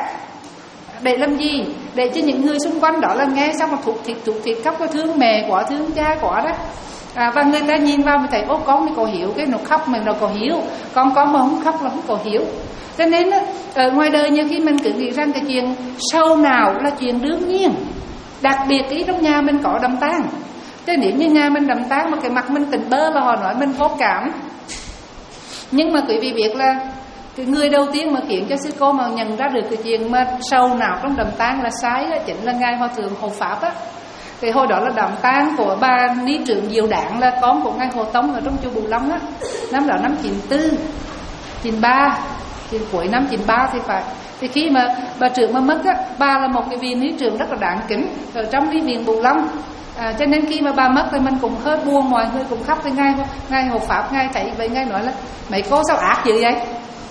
Để làm gì? Để cho những người xung quanh đó là nghe xong mà thuộc thịt thuộc thịt khóc, có thương mẹ quá, thương cha quá đó. À, và người ta nhìn vào mới thấy ô con mới có hiểu, cái nó khóc mình nó có hiểu, con con mà không khóc là không có hiểu. Cho nên á, ở ngoài đời nhiều khi mình cứ nghĩ rằng cái chuyện sâu nào là chuyện đương nhiên. Đặc biệt ý trong nhà mình có đám tang, chứ nếu như nhà mình đám tang mà cái mặt mình tỉnh bơ là họ nói mình vô cảm. Nhưng mà quý vị biết là cái người đầu tiên mà khiến cho sư cô mà nhận ra được cái chuyện mà sâu nào trong đám tang là sai đó, chính là ngài Hòa thượng Hộ Pháp á. Cái hồi đó là đám tang của bà Ni Trưởng Diệu Đản, là con của ngài Hồ Tông ở trong chùa Bù Long á. Năm đó năm chín tư, chín ba, thì cuối năm chín ba thì phải. Thì khi mà bà trưởng mà mất á, bà là một cái vị ni trưởng rất là đáng kính ở trong cái viện Bù Long. À, cho nên khi mà bà mất thì mình cũng hơi buồn, mọi người cũng khóc. Với ngài ngài Hộ Pháp, ngài thấy vậy ngài nói là mấy cô sao ác dữ vậy?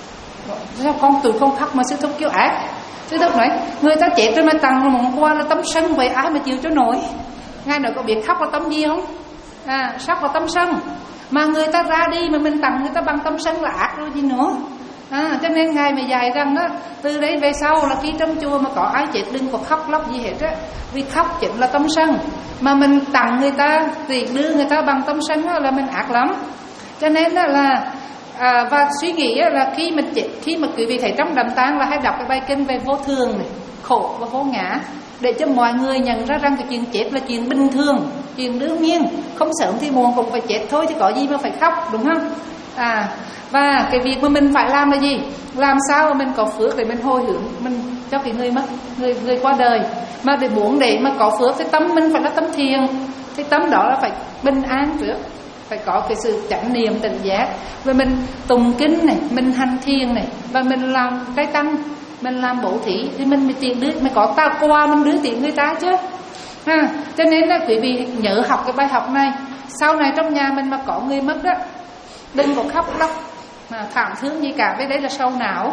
Sao con tụi con khóc mà sư thúc kêu ác? Sư thúc nói người ta chết rồi mà tặng món quà là tấm sân, vậy ai mà chịu cho nổi? Ngài nói có biết khóc là tấm gì không? À, khóc là tấm sân. Mà người ta ra đi mà mình tặng người ta bằng tấm sân là ác rồi gì nữa. À, cho nên ngài mới dạy rằng á, từ đấy về sau là khi trong chùa mà có ai chết đừng có khóc lóc gì hết á, vì khóc chính là tâm sân. Mà mình tặng người ta thì đưa người ta bằng tâm sân á, là mình ác lắm. Cho nên á, là à, và suy nghĩ á, là khi mình chết, khi mà quý vị thấy trong đám tang là hay đọc cái bài kinh về vô thường này, khổ và vô ngã, để cho mọi người nhận ra rằng cái chuyện chết là chuyện bình thường, chuyện đương nhiên, không sớm thì muộn cũng phải chết thôi, thì có gì mà phải khóc, đúng không? À, và cái việc mà mình phải làm là gì? Làm sao mà mình có phước để mình hồi hướng mình cho cái người mất, người người qua đời. Mà để muốn để mà có phước thì tâm mình phải là tâm thiền, thì tâm đó là phải bình an trước, phải có cái sự chánh niệm tỉnh giác. Và mình tụng kinh này, mình hành thiền này, và mình làm cái tăng, mình làm bổ thí, thì mình mới tiền đưa, mới có ta qua mình đưa tiền người ta chứ. À, cho nên là quý vị nhớ học cái bài học này. Sau này trong nhà mình mà có người mất đó, đừng có khóc lóc mà thảm thương gì cả, với đấy là sâu não.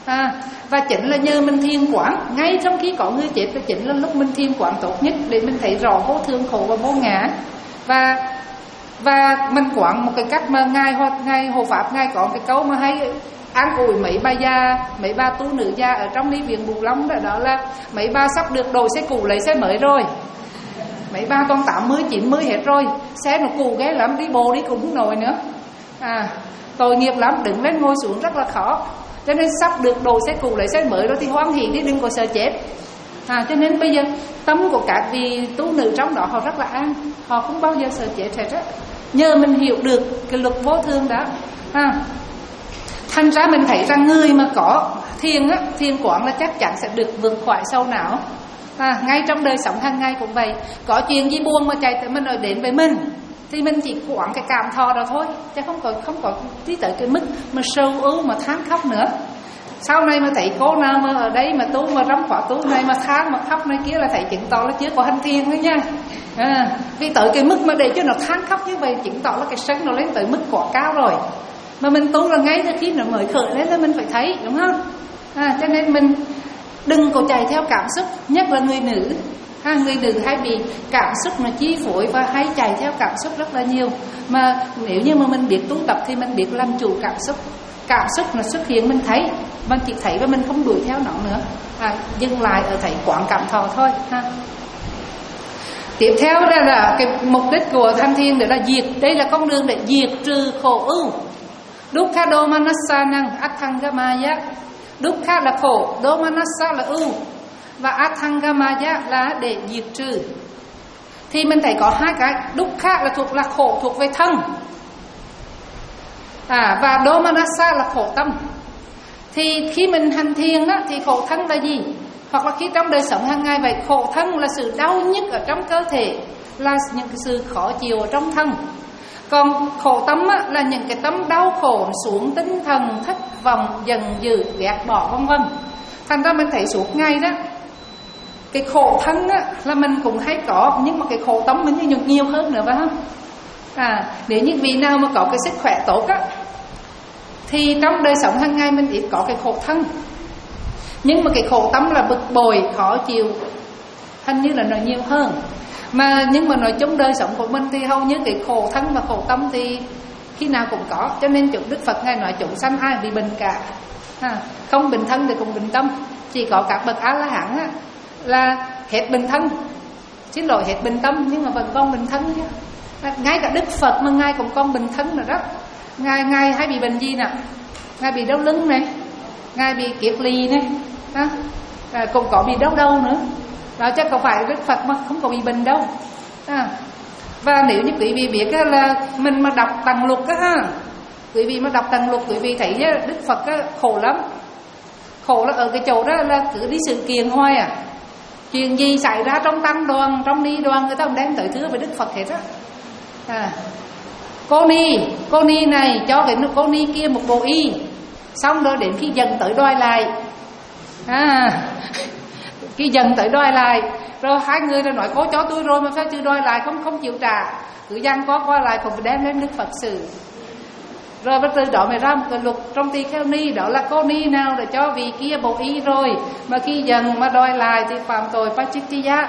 À, và chính là nhờ mình thiền quán, ngay trong khi có người chết là chính là lúc mình thiền quán tốt nhất để mình thấy rõ vô thường khổ và vô ngã. Và và mình quán một cái cách mà ngài ngài Hộ Pháp ngài có cái câu mà hay an ủi mấy bà già, mấy bà tu nữ già ở trong Ly Viện Bù Long đó, đó là mấy bà sắp được đổi xe cũ lấy xe mới rồi. Mấy bà còn tám mươi, chín mươi hết rồi, xe nó cũ ghê lắm, đi bộ đi cũng không nổi nữa. À, tội nghiệp lắm, đứng lên ngồi xuống rất là khó. Cho nên sắp được đổi xe cũ lấy xe mới rồi thì hoan hỉ đi, đừng có sợ chết. À, cho nên bây giờ tâm của các vị tu nữ trong đó họ rất là an, họ không bao giờ sợ chết hết á. Nhờ mình hiểu được cái luật vô thường đó. À, thành ra mình thấy rằng người mà có thiền á, thiền quán là chắc chắn sẽ được vượt khỏi sâu não. À, ngay trong đời sống hàng ngày cũng vậy. Có chuyện gì buồn mà chạy tới mình rồi đến với mình thì mình chỉ quán cái cảm thọ đó thôi, chứ không có không có tí tới cái mức mà sâu ưu mà than khóc nữa. Sau này mà thấy cô nào mà ở đây mà tu mà trong khóa tu này mà than mà khóc này kia là thấy chứng tỏ là chưa có hành thiền nữa nha. À, vì tới cái mức mà để cho nó than khóc như vậy chứng tỏ là cái sân nó lên tới mức quá cao rồi. Mà mình tu là ngay từ khi nó mới khởi lên là mình phải thấy, đúng không? À, cho nên mình đừng có chạy theo cảm xúc, nhất là người nữ. Ha, người nữ hay bị cảm xúc nó chi phối và hay chạy theo cảm xúc rất là nhiều. Mà nếu như mà mình biết tu tập thì mình biết làm chủ cảm xúc. Cảm xúc nó xuất hiện mình thấy, mình chỉ thấy và mình không đuổi theo nó nữa. À, dừng lại ở thấy quán cảm thọ thôi. Ha. Tiếp theo đó là cái mục đích của tham thiền đó là diệt. Đây là con đường để diệt trừ khổ ưu. Dukkha domanassanang atthanggamaya. Dukkha là khổ, domanassa là ưu, và atthanggamaya là để diệt trừ. Thì mình thấy có hai cái. Dukkha là thuộc là khổ thuộc về thân, à, và domanassa là khổ tâm. Thì khi mình hành thiền á, thì khổ thân là gì? Hoặc là khi trong đời sống hàng ngày vậy, khổ thân là sự đau nhức ở trong cơ thể, là những cái sự khó chịu ở trong thân. Còn khổ tâm á, là những cái tâm đau khổ xuống tinh thần, thất vọng, giận dữ, ghét bỏ vân vân. Thành ra mình thấy suốt ngày đó, cái khổ thân á, là mình cũng hay có, nhưng mà cái khổ tâm mình như nhiều hơn nữa phải không? À, nếu như vị nào mà có cái sức khỏe tốt á, thì trong đời sống hàng ngày mình ít có cái khổ thân. Nhưng mà cái khổ tâm là bực bội, khó chịu, hình như là nó nhiều hơn. Mà nhưng mà nói chung đời sống của mình thì hầu như cái khổ thân và khổ tâm thì khi nào cũng có. Cho nên chúng Đức Phật ngài nói chúng sanh ai bị bệnh cả, à, không bệnh thân thì cũng bệnh tâm. Chỉ có các bậc A La Hán á, là hết bệnh thân, xin lỗi hết bệnh tâm, nhưng mà vẫn còn bệnh thân chứ. À, ngay cả Đức Phật mà ngài cũng còn bệnh thân rồi đó. Ngài ngài hay bị bệnh gì nè? Ngài bị đau lưng này, ngài bị kiệt lì này, à, à, cũng có bị đau đầu nữa. Đó, chứ không phải Đức Phật mà không có bị bệnh đâu. À, và nếu như quý vị biết là mình mà đọc Tạng Luật á ha, quý vị mà đọc Tạng Luật quý vị thấy Đức Phật á, khổ lắm. Khổ là ở cái chỗ đó là cứ đi sự kiện hoài à. Chuyện gì xảy ra trong tăng đoàn, trong ni đoàn, người ta không đem tới thưa với Đức Phật hết á. À, cô ni, cô ni này cho cái cô ni kia một bộ y, xong rồi đến khi dần tới đòi lại, à, khi dần tới đòi lại, rồi hai người đã nói cô cho tôi rồi mà sao chưa đòi lại, không không chịu trả, cứ dằn có qua lại không phải đem lên Đức Phật xử. Rồi bắt từ đó mới ra một cái luật trong tỳ kheo ni, đó là cô ni nào để cho vị kia bộ y rồi mà khi dần mà đòi lại thì phạm tội Pachittiya.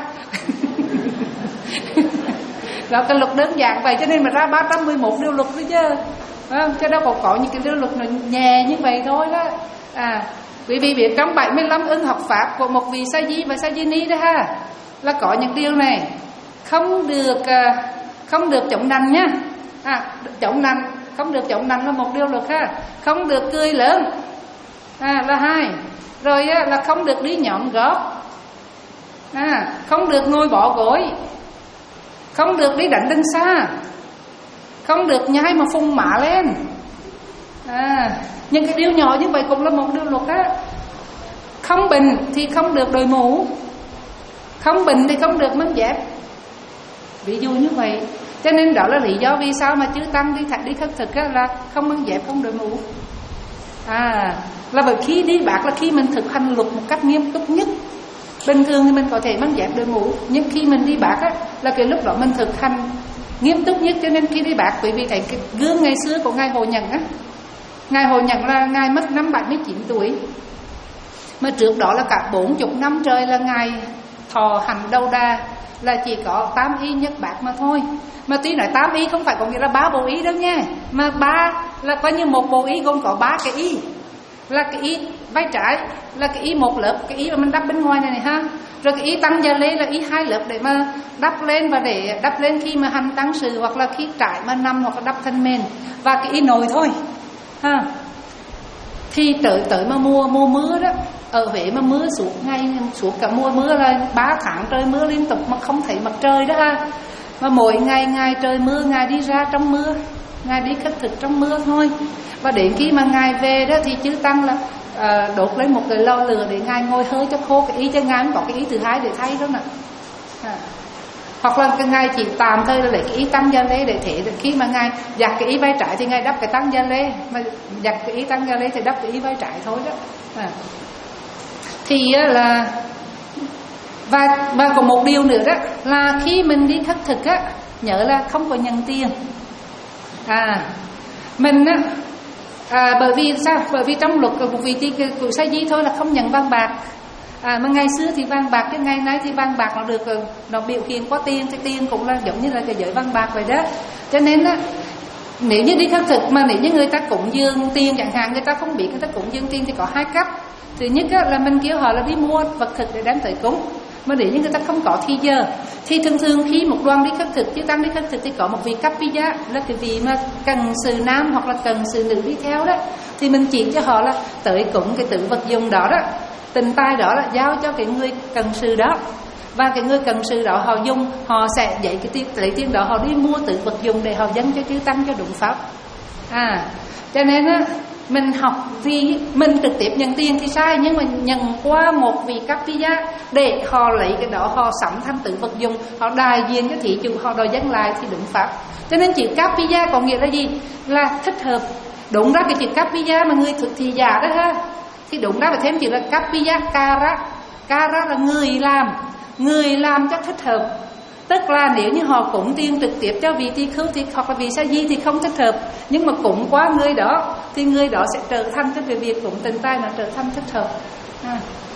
Đó, cái luật đơn giản vậy cho nên mà ra ba trăm mười một điều luật thôi chứ, không? Chứ đâu có có những cái điều luật nó nhẹ như vậy thôi đó. À, quý vị biết trong bảy mươi lăm ưng học pháp của một vị sa di và sa di ni đó ha, là có những điều này không được không được chống nạnh nhá. À, chống nạnh không được chống nạnh là một điều luật ha, không được cười lớn, à, là hai. Rồi á, là không được đi nhọn gót, à, không được ngồi bỏ gối, không được đi đánh đinh xa, không được nhai mà phun mạ lên. À, những cái điều nhỏ như vậy cũng là một điều luật á. Không bình thì không được đội mũ, không bình thì không được mang dép, ví dụ như vậy. Cho nên đó là lý do vì sao mà chư tăng đi thật đi khất thực á, là không mang dép, không đội mũ. À, là bởi khi đi bác là khi mình thực hành luật một cách nghiêm túc nhất. Bình thường thì mình có thể mang dép đội mũ, nhưng khi mình đi bác á, là cái lúc đó mình thực hành nghiêm túc nhất. Cho nên khi đi bác quý vị thấy cái gương ngày xưa của ngài Hồ Nhẫn á, ngài Hồ Nhẫn là ngài mất năm bảy mươi chín tuổi, Mà trước đó là cả bốn chục năm trời là Ngài thọ hành đầu đà là chỉ có tam y nhất bát mà thôi. Mà tuy nói tam y không phải có nghĩa là ba bộ y đâu nha, mà ba là coi như một bộ y gồm có ba cái y, là cái y vai trái là cái y một lớp, cái y mà mình đắp bên ngoài này này ha, rồi cái y tăng gia lê là y hai lớp để mà đắp lên, và để đắp lên khi mà hành tăng sự hoặc là khi trải mà nằm hoặc là đắp thân mền, và cái y nội thôi ha. Thì tới tới mà mùa mùa mưa đó, ở Huế mà mưa suốt ngày, suốt cả mùa mưa là ba tháng trời mưa liên tục mà không thấy mặt trời đó ha. Mà mỗi ngày ngày trời mưa, Ngài đi ra trong mưa, Ngài đi khất thực trong mưa thôi. Và đến khi mà Ngài về đó thì chư tăng là à, đốt lên một cái lò lửa để Ngài ngồi hơi cho khô cái ý, cho Ngài có cái ý thứ hai để thay đó nè. À. Hoặc là cái Ngài chỉ tạm thời là lấy cái ý tăng gia lê để thế, khi mà Ngài giặt cái ý vai trái thì Ngài đắp cái tăng gia lê, mà giặt cái ý tăng gia lê thì đắp cái ý vai trái thôi đó. À. Thì là và và còn một điều nữa đó là khi mình đi khất thực á, nhớ là không có nhận tiền. À mình á à, bởi vì sao? Bởi vì trong luật của vị tỷ của Sa Di thôi là không nhận vàng bạc. À, mà ngày xưa thì vàng bạc, cái ngày nay thì vàng bạc nó được nó biểu hiện qua tiền, cái tiền cũng là giống như là cái giới vàng bạc vậy đó. Cho nên á, nếu như đi khất thực mà nếu như người ta cúng dường tiền chẳng hạn, người ta không biết người ta cúng dường tiền thì có hai cách. Thứ nhất á, là mình kêu họ là đi mua vật thực để đem tới cúng. Mà nếu như người ta không có thì giờ thì thường thường khi một đoàn đi khất thực, chứ tăng đi khất thực thì có một vị Kappiya là cái vị mà cần sự nam hoặc là cần sự nữ đi theo đó, thì mình chỉ cho họ là tới cúng cái tự vật dụng đó đó, tình tài đó là giao cho cái người cần sự đó, và cái người cần sự đó họ dùng, họ sẽ dạy cái tiền, lấy tiền đó họ đi mua tự vật dụng để họ dâng cho chư tăng cho đúng pháp. À cho nên á, mình học thì mình trực tiếp nhận tiền thì sai, nhưng mà nhận qua một vị Kappiya để họ lấy cái đó họ sắm thành tự vật dụng, họ đại diện cho thị chủ, họ đòi dâng lại thì đúng pháp. Cho nên chữ Kappiya có nghĩa là gì? Là thích hợp. Đúng ra cái chữ Kappiya mà người thực thì giả đó ha, thì đúng ra phải thêm chữ là Kappiya Kara. Kara là người làm, người làm cho thích hợp. Tức là nếu như họ cúng tiền trực tiếp cho vị tỳ khưu thì hoặc là vị Sa Di thì không thích hợp, nhưng mà cúng qua người đó thì người đó sẽ trở thành cái việc cúng tình tài nó trở thành thích hợp. À.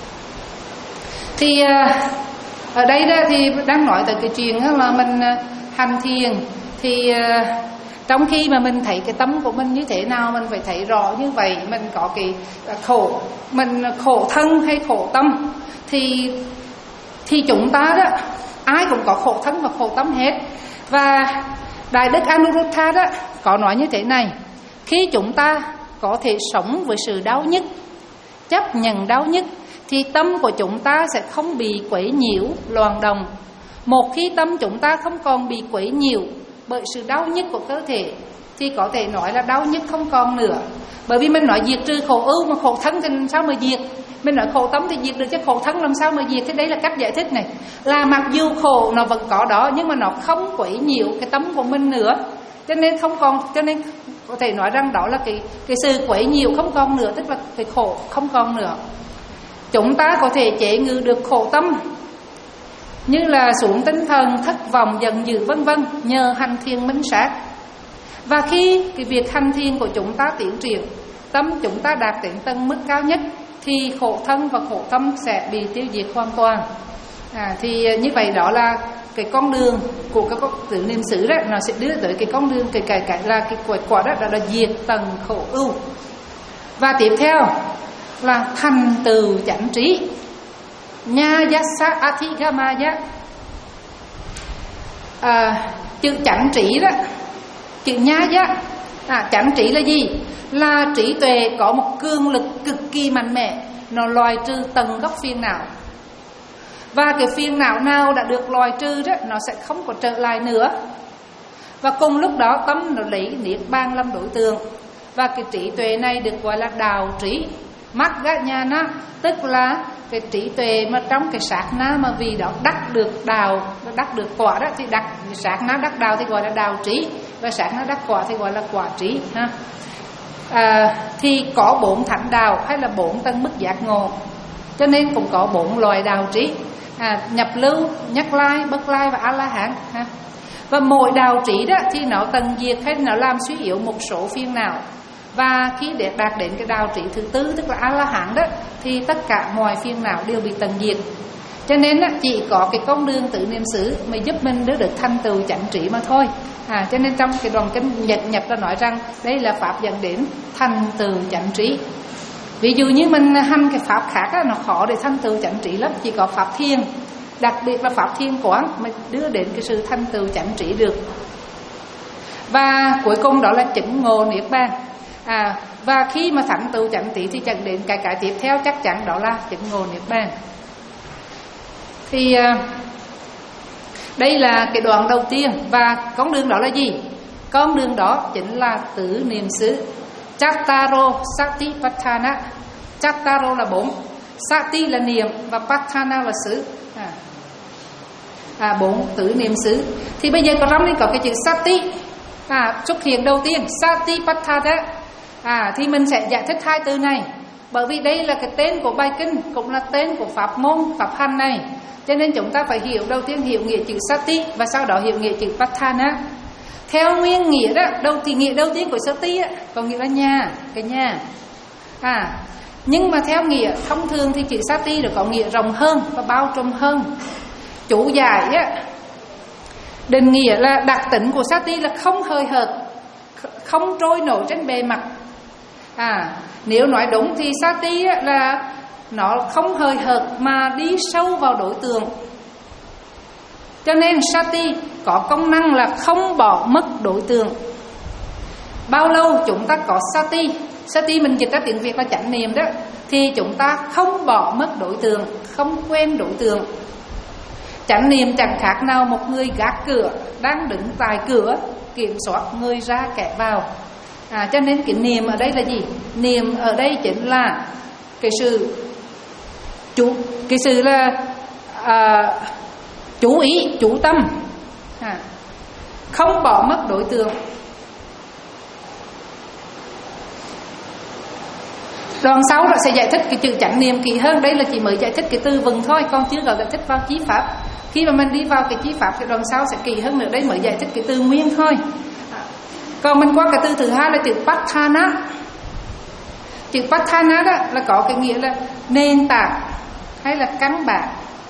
Thì ở đây đó thì đang nói tới cái chuyện là mình hành thiền, thì trong khi mà mình thấy cái tâm của mình như thế nào, mình phải thấy rõ như vậy. Mình có cái khổ, mình khổ thân hay khổ tâm, thì thì chúng ta đó ai cũng có khổ thân và khổ tâm hết. Và Đại Đức Anuruddha đó có nói như thế này: khi chúng ta có thể sống với sự đau nhức, chấp nhận đau nhức, thì tâm của chúng ta sẽ không bị quấy nhiễu, loạn động. Một khi tâm chúng ta không còn bị quấy nhiễu bởi sự đau nhức của cơ thể, thì có thể nói là đau nhức không còn nữa. Bởi vì mình nói diệt trừ khổ ưu, mà khổ thân thì sao mà diệt? Mình nói khổ tâm thì diệt được, chứ khổ thân làm sao mà diệt? Thế đây là cách giải thích này, là mặc dù khổ nó vẫn có đó, nhưng mà nó không quấy nhiễu cái tâm của mình nữa, cho nên không còn, cho nên có thể nói rằng đó là cái cái sự quấy nhiễu không còn nữa, tức là cái khổ không còn nữa. Chúng ta có thể chế ngự được khổ tâm như là xuống tinh thần, thất vọng, giận dữ vân vân nhờ hành thiền minh sát. Và khi cái việc hành thiền của chúng ta tiến triển, tâm chúng ta đạt đến tầng mức cao nhất, thì khổ thân và khổ tâm sẽ bị tiêu diệt hoàn toàn. À, thì như vậy đó là cái con đường của các tứ niệm xứ đó, nó sẽ đưa tới cái con đường cái cái cái là cái quả quả đó là, là diệt tầng khổ ưu. Và tiếp theo là thành tựu chánh trí, Nyayasa Adhigamaya. À, chữ chánh trí đó, chữ Nyaya, à, chánh trí là gì? Là trí tuệ có một cương lực cực kỳ mạnh mẽ, nó loại trừ tầng gốc phiền não. Và cái phiền não nào đã được loại trừ đó, nó sẽ không có trở lại nữa. Và cùng lúc đó tâm nó lấy niết bàn làm đối tượng. Và cái trí tuệ này được gọi là đạo trí, Magga-nhana, tức là cái trí tuệ mà trong cái sát na mà vì đó đắc được đạo, đắc được quả đó, thì đắc sát na đắc đạo thì gọi là đạo trí, và sát na đắc quả thì gọi là quả trí ha. À, thì có bốn thánh đạo hay là bốn tầng mức giác ngộ, cho nên cũng có bốn loại đạo trí, à, nhập lưu, nhất lai, bất lai và a la hán ha. Và mỗi đạo trí đó thì nó tầng diệt hay nó làm suy yếu một số phiền não, Và khi để đạt đến cái đạo trí thứ tư, tức là A-la-hán đó, thì tất cả mọi phiền não đều bị tận diệt. Cho nên chỉ có cái con đường tứ niệm xứ mới giúp mình được thành tựu chánh trí mà thôi. À, cho nên trong cái đoạn kinh Nhật Nhập đã nói rằng đây là pháp dẫn đến thành tựu chánh trí. Ví dụ như mình hành cái pháp khác á, nó khó để thành tựu chánh trí lắm. Chỉ có pháp thiền, đặc biệt là pháp thiền quán mới đưa đến cái sự thành tựu chánh trí được. Và cuối cùng đó là chứng ngộ niết bàn. À, và khi mà thành tựu chánh trí thì dẫn đến cái cái tiếp theo chắc chắn đó là chứng ngộ niết bàn. Thì đây là cái đoạn đầu tiên. Và con đường đó là gì? Con đường đó chính là tứ niệm xứ, Chattaro Satipatthana. Chattaro là bốn, Sati là niệm và Patthana là xứ. À, à bốn tứ niệm xứ. Thì bây giờ có trong đây có cái chữ Sati à, xuất hiện đầu tiên, Satipatthana. À, thì mình sẽ giải thích hai từ này, bởi vì đây là cái tên của bài kinh, cũng là tên của pháp môn, pháp hành này. Cho nên chúng ta phải hiểu, đầu tiên hiểu nghĩa chữ Sati và sau đó hiểu nghĩa chữ Patthana. Theo nguyên nghĩa đó, đầu thì nghĩa đầu tiên của Sati á, có nghĩa là nhà, cái nhà. À, nhưng mà theo nghĩa thông thường thì chữ Sati được có nghĩa rộng hơn và bao trùm hơn. Chủ giải á, định nghĩa là đặc tính của Sati là không hời hợt, không trôi nổi trên bề mặt. À, nếu nói đúng thì Sati á, là nó không hời hợt mà đi sâu vào đối tượng. Cho nên Sati có công năng là không bỏ mất đối tượng. Bao lâu chúng ta có Sati, Sati mình dịch ra tiếng Việt là chánh niệm đó, thì chúng ta không bỏ mất đối tượng, không quên đối tượng. Chánh niệm chẳng khác nào một người gác cửa đang đứng tại cửa kiểm soát người ra kẻ vào. À, cho nên cái niệm ở đây là gì? Niệm ở đây chính là cái sự chủ, cái sự là à, chú ý, chú tâm, à, không bỏ mất đối tượng. Đoạn sau là sẽ giải thích cái chữ chánh niệm kỹ hơn. Đây là chỉ mới giải thích cái từ vựng thôi, còn chưa gọi giải thích vào chí pháp. Khi mà mình đi vào cái chí pháp thì đoạn sau sẽ kỹ hơn nữa. Đây mới giải thích cái từ nguyên thôi. À, còn mình qua cái từ thứ hai là chữ Patthana. Chữ Patthana đó là có cái nghĩa là nền tảng hay là căn bản,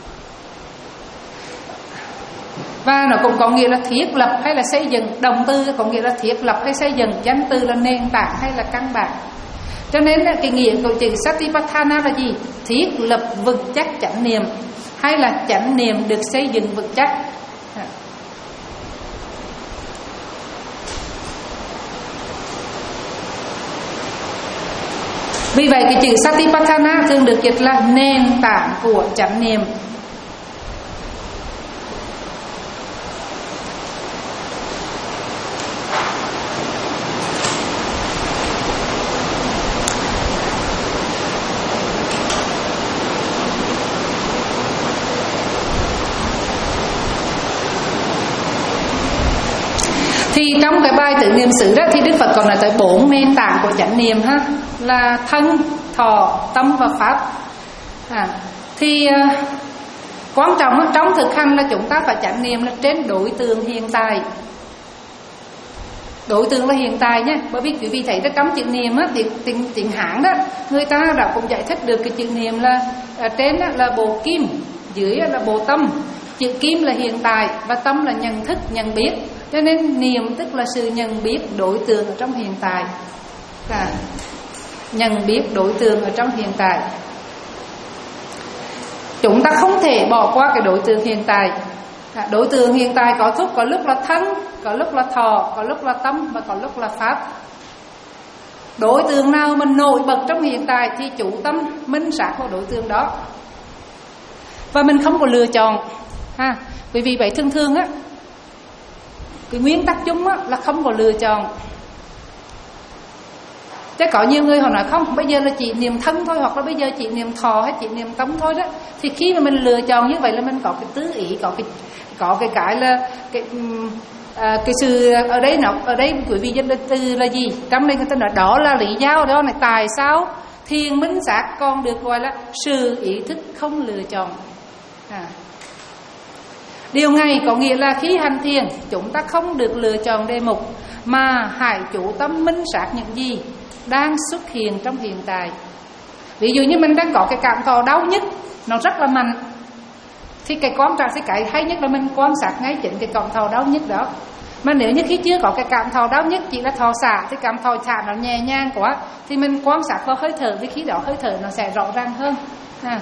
và nó cũng có nghĩa là thiết lập hay là xây dựng. Động từ có nghĩa là thiết lập hay xây dựng, danh từ là nền tảng hay là căn bản. Cho nên là cái nghĩa của chữ Satipatthana là gì? Thiết lập vững chắc chánh niệm, hay là chánh niệm được xây dựng vững chắc. Vì vậy cái chữ Satipatthana thường được dịch là nền tảng của chánh niệm. Thì trong cái bài tự niệm xứ đó thì Đức Phật còn nói tới bốn nền tảng của chánh niệm ha, là thân, thọ, tâm và pháp. À, thì uh, quan trọng trong thực hành là chúng ta phải chánh niệm là trên đối tượng hiện tại. Đối tượng là hiện tại nhé, bởi vì quý vị thấy đó trong chữ niệm á, tiếng, tiếng, tiếng Hán đó, người ta đã cũng giải thích được cái chữ niệm là uh, trên là bộ kim, dưới là bộ tâm. Chữ kim là hiện tại và tâm là nhận thức, nhận biết. Cho nên niệm tức là sự nhận biết đối tượng ở trong hiện tại. À, nhận biết đối tượng ở trong hiện tại. Chúng ta không thể bỏ qua cái đối tượng hiện tại. À, đối tượng hiện tại có lúc có lúc là thân, có lúc là thọ, có lúc là tâm và có lúc là pháp. Đối tượng nào mình nổi bật trong hiện tại thì chủ tâm minh sát vào đối tượng đó. Và mình không có lựa chọn. Ha, bởi vì vậy thường thường á, cái nguyên tắc chung á, là không có lựa chọn. Chứ có nhiều người họ nói không, bây giờ là chỉ niệm thân thôi, hoặc là bây giờ chỉ niệm thọ hay chỉ niệm tâm thôi đó. Thì khi mà mình lựa chọn như vậy là mình có cái tứ ý, có cái có cái cái là cái à, cái sự ở đây nó ở đây quý vị dân từ là gì? Trong đây người ta nói đó là lý do đó này, tại sao thiền minh sát còn được gọi là sự ý thức không lựa chọn. À, điều này có nghĩa là khi hành thiền chúng ta không được lựa chọn đề mục, mà hãy chủ tâm minh sát những gì đang xuất hiện trong hiện tại. Ví dụ như mình đang có cái cảm thọ đau nhức nó rất là mạnh, thì cái quan trọng, cái hay nhất là mình quan sát ngay chính cái cảm thọ đau nhức đó. Mà nếu như khi chưa có cái cảm thọ đau nhức, chỉ là thọ xả, thì cảm thọ xả nó nhẹ nhàng quá, thì mình quan sát vào hơi thở, vì khi đó hơi thở nó sẽ rõ ràng hơn. À.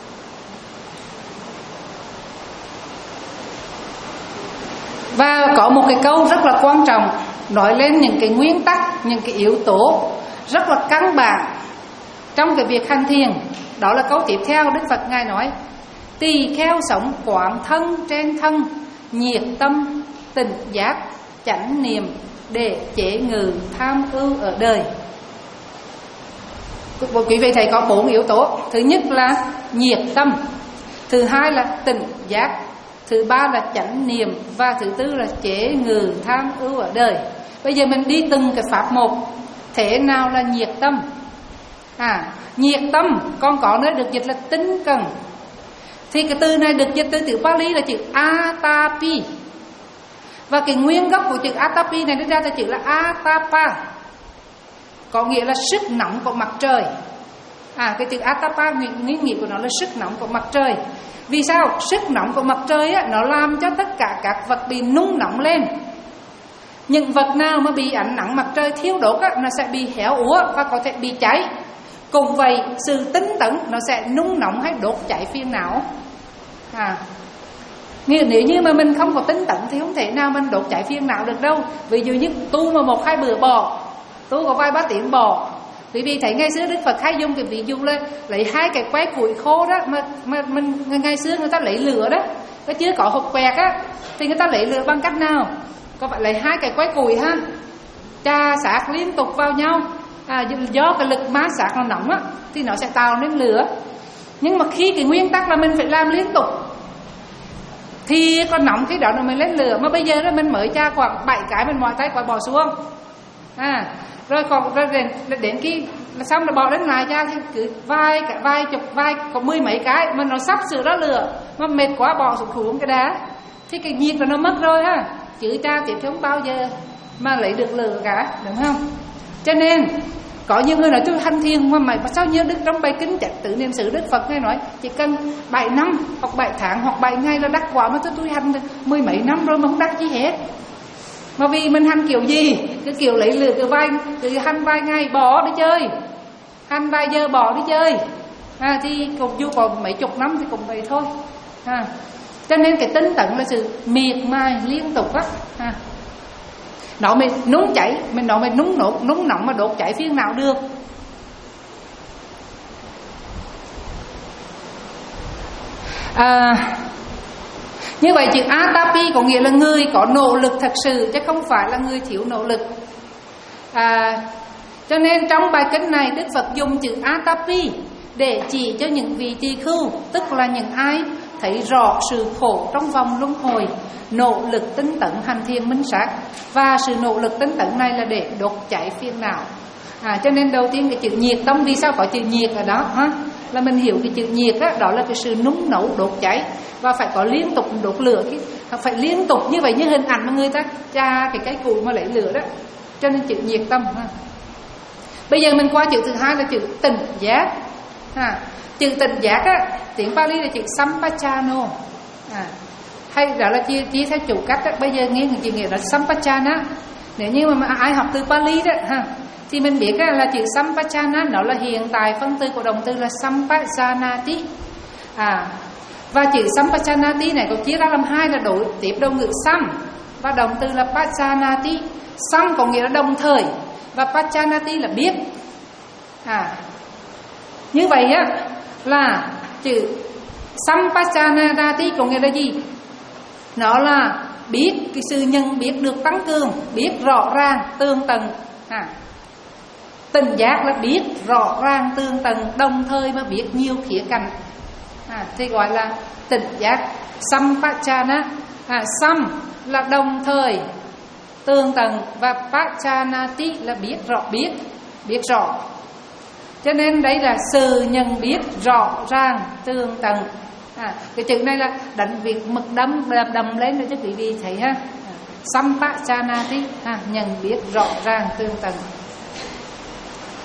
Và có một cái câu rất là quan trọng nói lên những cái nguyên tắc, những cái yếu tố rất là căn bản trong cái việc hành thiền. Đó là câu tiếp theo, Đức Phật Ngài nói: tỳ kheo sống quán thân trên thân, nhiệt tâm tỉnh giác chánh niệm, để chế ngự tham ưu ở đời. Quý vị thấy có bốn yếu tố. Thứ nhất là nhiệt tâm, thứ hai là tỉnh giác, thứ ba là chánh niệm, và thứ tư là chế ngự tham ưu ở đời. Bây giờ mình đi từng cái pháp một. Thế nào là nhiệt tâm? À, nhiệt tâm con có nơi được dịch là tinh cần. Thì cái từ này được dịch từ từ Pali là chữ Atapi. Và cái nguyên gốc của chữ Atapi này nó ra từ chữ là Atapa, có nghĩa là sức nóng của mặt trời. À, cái chữ Atapa nguyên nghĩa của nó là sức nóng của mặt trời. Vì sao? Sức nóng của mặt trời á, nó làm cho tất cả các vật bị nung nóng lên. Những vật nào mà bị ánh nắng mặt trời thiêu đốt á, nó sẽ bị héo úa và có thể bị cháy. Cùng vậy, sự tinh tấn nó sẽ nung nóng hay đốt cháy phiền não. À, nếu như mà mình không có tinh tấn thì không thể nào mình đốt cháy phiền não được đâu. Ví dụ như tu mà một hai bữa bỏ, tu có vài ba tiếng bỏ. Vì vì thấy ngày xưa Đức Phật hay dùng cái ví dụ là lấy hai cái que củi khô đó, mà, mà mình ngày xưa người ta lấy lửa đó, nó chưa có hộp quẹt á, thì người ta lấy lửa bằng cách nào? Có phải lấy hai cái que củi ha, chà sát liên tục vào nhau. À, do cái lực ma sát nó nóng á, thì nó sẽ tạo nên lửa. Nhưng mà khi cái nguyên tắc là mình phải làm liên tục thì con nóng khi đó nó mới lên lửa. Mà bây giờ đó mình mới tra khoảng bảy cái mình mỏi tay quả bỏ xuống. À, rồi còn rồi đến, đến khi xong là bỏ đến lại cha thì cứ vai cả vai chục vai có mười mấy cái mà nó sắp sửa ra lửa, mà mệt quá bỏ xuống xuống cái đá thì cái nhiệt là nó mất rồi ha. Chữ cha tiếp không bao giờ mà lấy được lửa cả, đúng không? Cho nên có nhiều người nói tôi hành thiền mà mày sao nhớ Đức trong bài kinh Chánh Tự Niệm xứ Đức Phật nghe nói chỉ cần bảy năm hoặc bảy tháng hoặc bảy ngày là đắc quả, mà tôi tôi hành mười mấy năm rồi mà không đắc gì hết. Mà vì mình hành kiểu gì? Cái kiểu lấy lửa cái vai, cứ hành vài ngày bỏ đi chơi, hành vài giờ bỏ đi chơi. À, thì cũng dù có mấy chục năm thì cũng vậy thôi. À, cho nên cái tinh tấn là sự miệt mài liên tục á. À, nó mới nung chảy, mình nó mới nung nốt, nung nóng mà đốt cháy phiền não được. À, như vậy chữ Atapi có nghĩa là người có nỗ lực thật sự, chứ không phải là người thiếu nỗ lực. À, cho nên trong bài kinh này Đức Phật dùng chữ Atapi để chỉ cho những vị tỳ khưu, tức là những ai thấy rõ sự khổ trong vòng luân hồi, nỗ lực tinh tấn hành thiền minh sát. Và sự nỗ lực tinh tấn này là để đốt cháy phiền não. À, cho nên đầu tiên cái chữ nhiệt tâm, vì sao có chữ nhiệt ở đó ha? Là mình hiểu cái chữ nhiệt đó, đó là cái sự nung nấu đốt cháy, và phải có liên tục đốt lửa, cái phải liên tục như vậy, như hình ảnh mà người ta tra cái cái củi mà lấy lửa đó. Cho nên chữ nhiệt tâm ha. Bây giờ mình qua chữ thứ hai là chữ tỉnh giác. À, chữ tỉnh giác á, tiếng Pali là chữ Sampachano. À, hay đó là chia chia theo chủ cách đó. Bây giờ nghe chữ nghĩa là Sampachana. Nếu như mà ai học từ Pali đó ha, thì mình biết là chữ Sampachana nó là hiện tại phân từ của động từ là Sampachanati. À, và chữ Sampachanati này có chia ra làm hai là đổi tiếp động ngữ sam và động từ là Pachanati. Sam có nghĩa là đồng thời và Pachanati là biết. À, như vậy á là chữ Sampachanati có nghĩa là gì? Nó là biết, cái sự nhận biết được tăng cường, biết rõ ràng tương tận. À, tỉnh giác là biết rõ ràng tương tận, đồng thời mà biết nhiều khía cạnh. À, thì gọi là tỉnh giác Sampachana. À, Sam là đồng thời tương tận và Pachanati là biết rõ, biết biết rõ. Cho nên đây là sự nhận biết rõ ràng tương tận. À, cái chữ này là đánh việc mực đâm đầm, đầm lên để cho quý vị thấy ha. Sampachanati, à, nhận biết rõ ràng tương tận.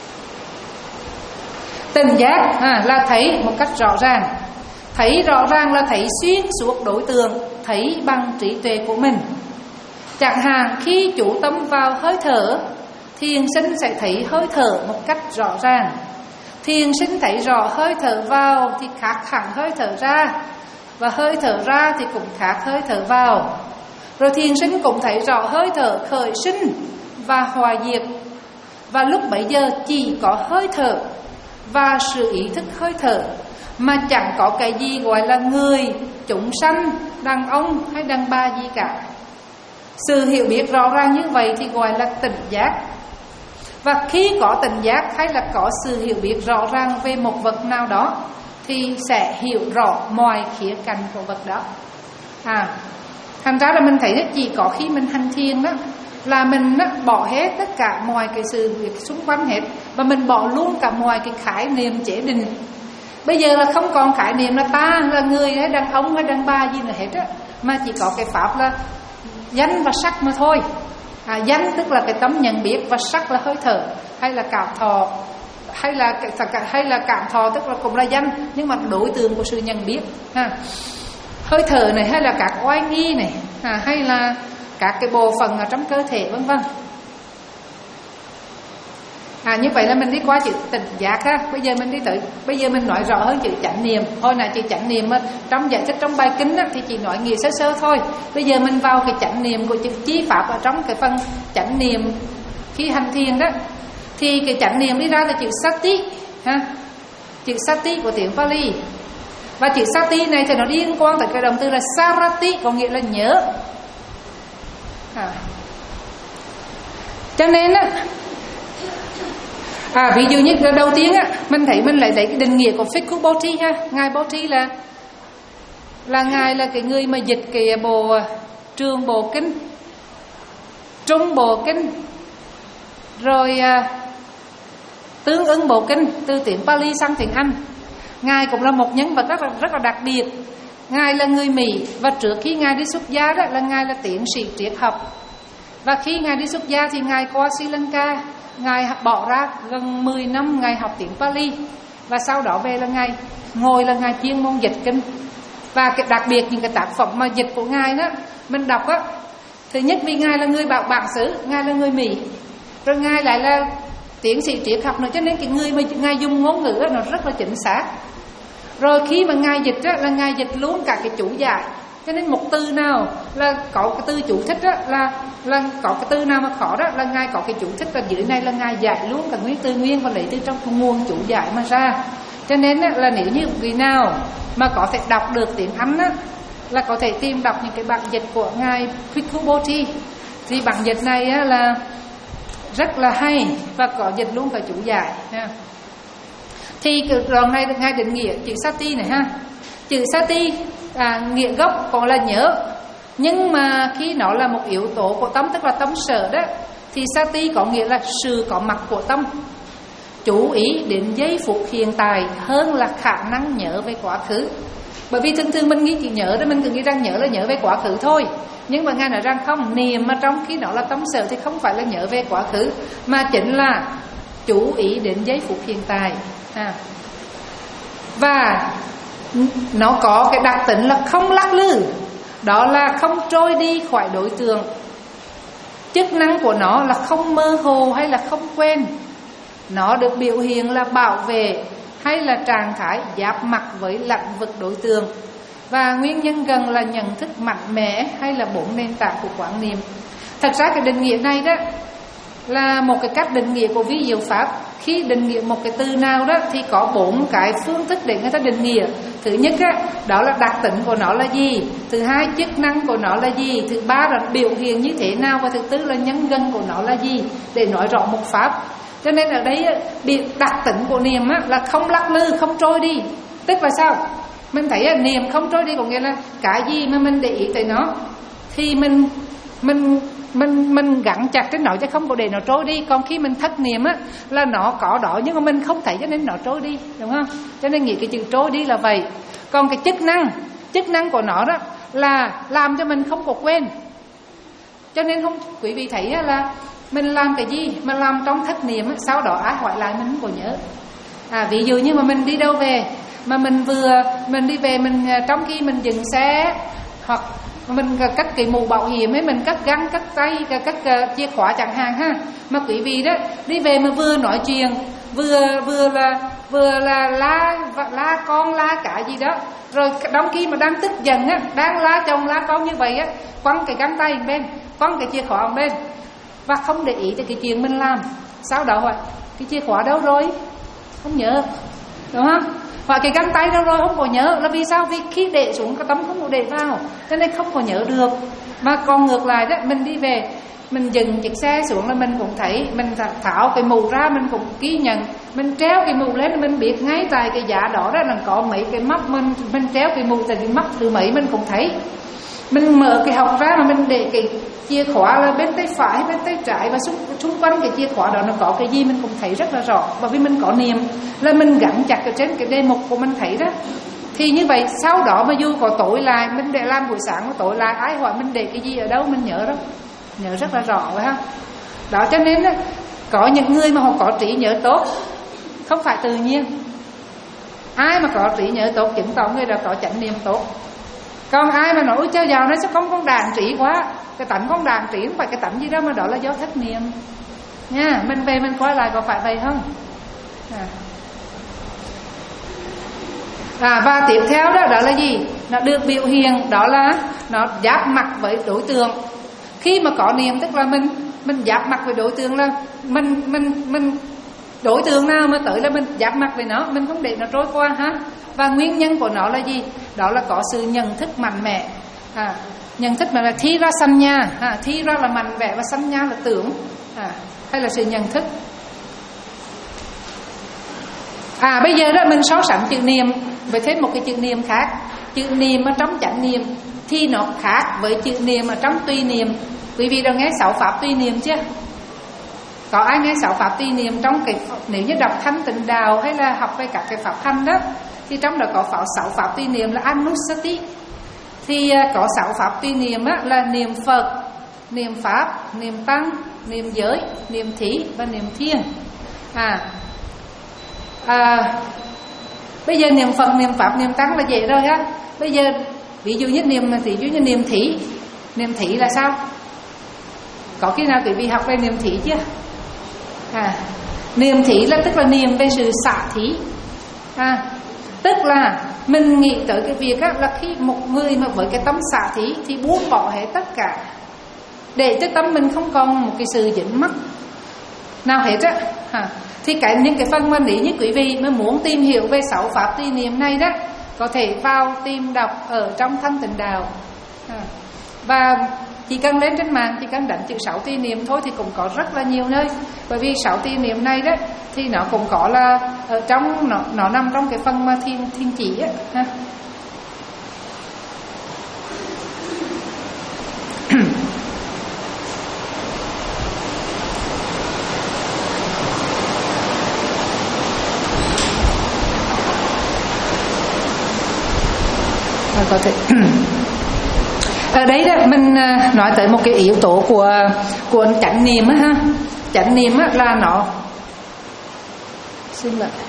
Tỉnh giác à, là thấy một cách rõ ràng. Thấy rõ ràng là thấy xuyên suốt đối tượng, thấy bằng trí tuệ của mình. Chẳng hạn khi chú tâm vào hơi thở, thiền sinh sẽ thấy hơi thở một cách rõ ràng. Thiền sinh thấy rõ hơi thở vào thì khác hẳn hơi thở ra, và hơi thở ra thì cũng khác hơi thở vào. Rồi thiền sinh cũng thấy rõ hơi thở khởi sinh và hòa diệt. Và lúc bấy giờ chỉ có hơi thở và sự ý thức hơi thở, mà chẳng có cái gì gọi là người, chúng sanh, đàn ông hay đàn bà gì cả. Sự hiểu biết rõ ràng như vậy thì gọi là tỉnh giác. Và khi có tỉnh giác hay là có sự hiểu biết rõ ràng về một vật nào đó thì sẽ hiểu rõ mọi khía cạnh của vật đó. À, thành ra là mình thấy đó, chỉ có khi mình hành thiền đó là mình đó, bỏ hết tất cả mọi cái sự việc xung quanh hết, và mình bỏ luôn cả mọi cái khái niệm chế định. Bây giờ là không còn khái niệm là ta là người hay đàn ông hay đàn bà gì nữa hết á, mà chỉ có cái pháp là danh và sắc mà thôi. À, danh tức là cái tấm nhận biết, và sắc là hơi thở hay là cảm thọ, hay là hay là cảm thọ tức là cũng là danh, nhưng mà đối tượng của sự nhận biết. Ha. Hơi thở này hay là các oai nghi này, à, hay là các cái bộ phận ở trong cơ thể vân vân. À, như vậy là mình đi qua chữ tỉnh giác ha. Bây giờ mình đi tới, bây giờ mình nói rõ hơn chữ chánh niệm. Hồi nãy chữ chánh niệm trong giải thích trong bài kinh á, thì chỉ nói nghĩa sơ sơ thôi. Bây giờ mình vào cái chánh niệm của chữ chi pháp ở trong cái phần chánh niệm khi hành thiền đó, thì cái chánh niệm đi ra từ chữ sati ha, chữ sati của tiếng Pali. Và chữ sati này thì nó liên quan tới cái động từ là sarati, có nghĩa là nhớ. À. Cho nên á, à, ví dụ như đầu tiên á, mình thấy mình lại lấy cái định nghĩa của Bhikkhu Bodhi ha. Ngài Bodhi là là ngài là cái người mà dịch cái bộ trường bộ kinh, trung bộ kinh, rồi à, tương ứng bộ kinh từ tiếng Pali sang tiếng Anh. Ngài cũng là một nhân vật rất là rất là đặc biệt. Ngài là người Mỹ, và trước khi ngài đi xuất gia đó là ngài là tiến sĩ triết học. Và khi ngài đi xuất gia thì ngài qua Sri Lanka, ngài bỏ ra gần mười năm ngài học tiếng Pali, và sau đó về là ngài ngồi là ngài chuyên môn dịch kinh. Và cái đặc biệt những cái tác phẩm mà dịch của ngài đó mình đọc á, thứ nhất vì ngài là người bảo bản xứ, ngài là người Mỹ, rồi ngài lại là tiến sĩ triết học nữa, cho nên cái người mà ngài dùng ngôn ngữ nó rất là chính xác. Rồi khi mà ngài dịch á, là ngài dịch luôn cả cái chủ giải, cho nên một từ nào là có cái từ chủ thích á, là là có cái từ nào mà khó đó là ngài có cái chủ thích, là dưới này là ngài giải luôn cả nguyên từ nguyên và lấy từ trong cái nguồn chủ giải mà ra. Cho nên á, là nếu như người nào mà có thể đọc được tiếng Anh á, là có thể tìm đọc những cái bản dịch của ngài Bhikkhu Bodhi. Thì bản dịch này á, là rất là hay và có dịch luôn cả chủ giải ha. Thì cái đoạn này ngài định nghĩa chữ sati này ha. Chữ sati à, nghĩa gốc còn là nhớ, nhưng mà khi nó là một yếu tố của tâm, tức là tâm sở đó, thì sati có nghĩa là sự có mặt của tâm, chú ý đến giây phút hiện tại hơn là khả năng nhớ về quá khứ. Bởi vì thường thường mình nghĩ chỉ nhớ đó, mình cứ nghĩ rằng nhớ là nhớ về quá khứ thôi. Nhưng mà ngài nói rằng không, niệm mà trong khi nó là tâm sở thì không phải là nhớ về quá khứ, mà chính là chú ý đến giây phút hiện tại. À. Và nó có cái đặc tính là không lắc lư, đó là không trôi đi khỏi đối tượng. Chức năng của nó là không mơ hồ hay là không quen. Nó được biểu hiện là bảo vệ hay là trạng thái giáp mặt với lãnh vực đối tượng. Và nguyên nhân gần là nhận thức mạnh mẽ hay là bốn nền tảng của quán niệm. Thật ra cái định nghĩa này đó là một cái cách định nghĩa của vi diệu pháp. Khi định nghĩa một cái từ nào đó thì có bốn cái phương thức để người ta định nghĩa. Thứ nhất á, đó là đặc tính của nó là gì. Thứ hai, chức năng của nó là gì. Thứ ba là biểu hiện như thế nào. Và thứ tư là nhân gần của nó là gì, để nói rõ một pháp. Cho nên ở đây đặc tính của niệm á, là không lắc lư, không trôi đi. Tức là sao? Mình thấy niệm không trôi đi có nghĩa là cái gì mà mình để ý tới nó thì mình mình mình mình gắn chặt trên nó chứ không có để nó trôi đi. Còn khi mình thất niệm á, là nó có đó nhưng mà mình không thấy cho nên nó trôi đi, đúng không? Cho nên nghĩ cái chữ trôi đi là vậy. Còn cái chức năng chức năng của nó đó là làm cho mình không có quên. Cho nên không quý vị thấy là mình làm cái gì mà làm trong thất niệm á, sau đó ai hỏi lại mình không có nhớ. À, ví dụ như mà mình đi đâu về mà mình vừa mình đi về mình trong khi mình dừng xe hoặc mình cất cái mũ bảo hiểm ấy, mình cất găng cất tay cất chìa khóa chẳng hạn ha, mà quý vị đó đi về mà vừa nói chuyện vừa vừa là vừa là la la con la cả gì đó, rồi đóng khi mà đang tức giận á, đang la chồng la con như vậy á, quăng cái găng tay bên, quăng cái chìa khóa bên và không để ý tới cái chuyện mình làm. Sau đó hỏi cái chìa khóa đâu rồi, không nhớ, đúng không? Và cái găng tay đâu rồi, không có nhớ. Là vì sao? Vì khi để xuống cái tấm không có để vào, cho nên không có nhớ được. Mà còn ngược lại đó, mình đi về mình dừng chiếc xe xuống là mình cũng thấy, mình tháo cái mũ ra mình cũng ghi nhận, mình treo cái mũ lên mình biết ngay tại cái giá đó đó là có mấy cái móc, mình mình treo cái mũ tại cái móc từ mấy mình cũng thấy. Mình mở cái hộc ra mà mình để cái chìa khóa là bên tay phải, bên tay trái, và xung, xung quanh cái chìa khóa đó nó có cái gì mình cũng thấy rất là rõ. Và vì mình có niềm là mình gắn chặt ở trên cái đề mục của mình thấy đó. Thì như vậy sau đó mà dù có tối lại, mình để làm buổi sáng có tối lại, ai hỏi mình để cái gì ở đâu mình nhớ đó, nhớ rất là rõ phải không? Đó cho nên đó, có những người mà họ có trí nhớ tốt không phải tự nhiên. Ai mà có trí nhớ tốt chứng tỏ người đó có chánh niệm tốt. Còn ai mà nói chơi giàu nó sẽ không con đàn trí quá, cái tánh con đàn trí không phải cái tánh gì đâu, mà đó là do thất niệm nha. Mình về mình quay lại có phải vậy không? À. À, và tiếp theo đó, đó là gì? Nó được biểu hiện đó là nó giáp mặt với đối tượng. Khi mà có niệm tức là mình mình giáp mặt với đối tượng, là mình mình mình đối tượng nào mà tới là mình giáp mặt với nó, mình không để nó trôi qua ha. Và nguyên nhân của nó là gì? Đó là có sự nhận thức mạnh mẽ. À, nhận thức mà là thi ra sanh nha, à, thi ra là mạnh mẽ và sanh nha là tưởng, à, hay là sự nhận thức. À, bây giờ đó mình so sánh chữ niệm với thêm một cái chữ niệm khác. Chữ niệm ở trong chánh niệm thì nó khác với chữ niệm ở trong tùy niệm. Quý vị đã nghe sáu pháp tùy niệm chưa? Có ai nghe sáu pháp tùy niệm trong cái, nếu như đọc Thanh Tịnh Đạo hay là học về các cái pháp hành đó, thì trong đó có sáu pháp tùy niệm là Anusati. Thì có sáu pháp tùy niệm á, là niệm Phật, niệm Pháp, niệm Tăng, niệm Giới, niệm Thí và niệm Thiên. À, à bây giờ niệm Phật, niệm Pháp, niệm Tăng là dễ rồi ha. Bây giờ ví dụ như niệm ví dụ như niệm Thí. Niệm Thí là sao? Có khi nào quý vị học về niệm Thí chưa? À, niệm Thí là tức là niệm về sự xả thí. À, tức là mình nghĩ tới cái việc á, là khi một người mà với cái tâm xả thí thì buông bỏ hết tất cả, để cho tâm mình không còn một cái sự dính mắc nào hết á. À, thì cái những cái phần mà nếu như quý vị mà muốn tìm hiểu về sáu pháp tùy niệm này đó, có thể vào tìm đọc ở trong Thanh Tịnh Đạo. À, và chỉ cần lên trên mạng, chỉ cần đánh chữ sáu tùy niệm thôi thì cũng có rất là nhiều nơi. Bởi vì sáu tùy niệm này đó thì nó cũng có là ở trong nó nó nằm trong cái phần mà thiên thiên chỉ á ha. Có thể ở đấy đó mình nói tới một cái yếu tố của của chánh niệm á ha. Chánh niệm á là nó xin lỗi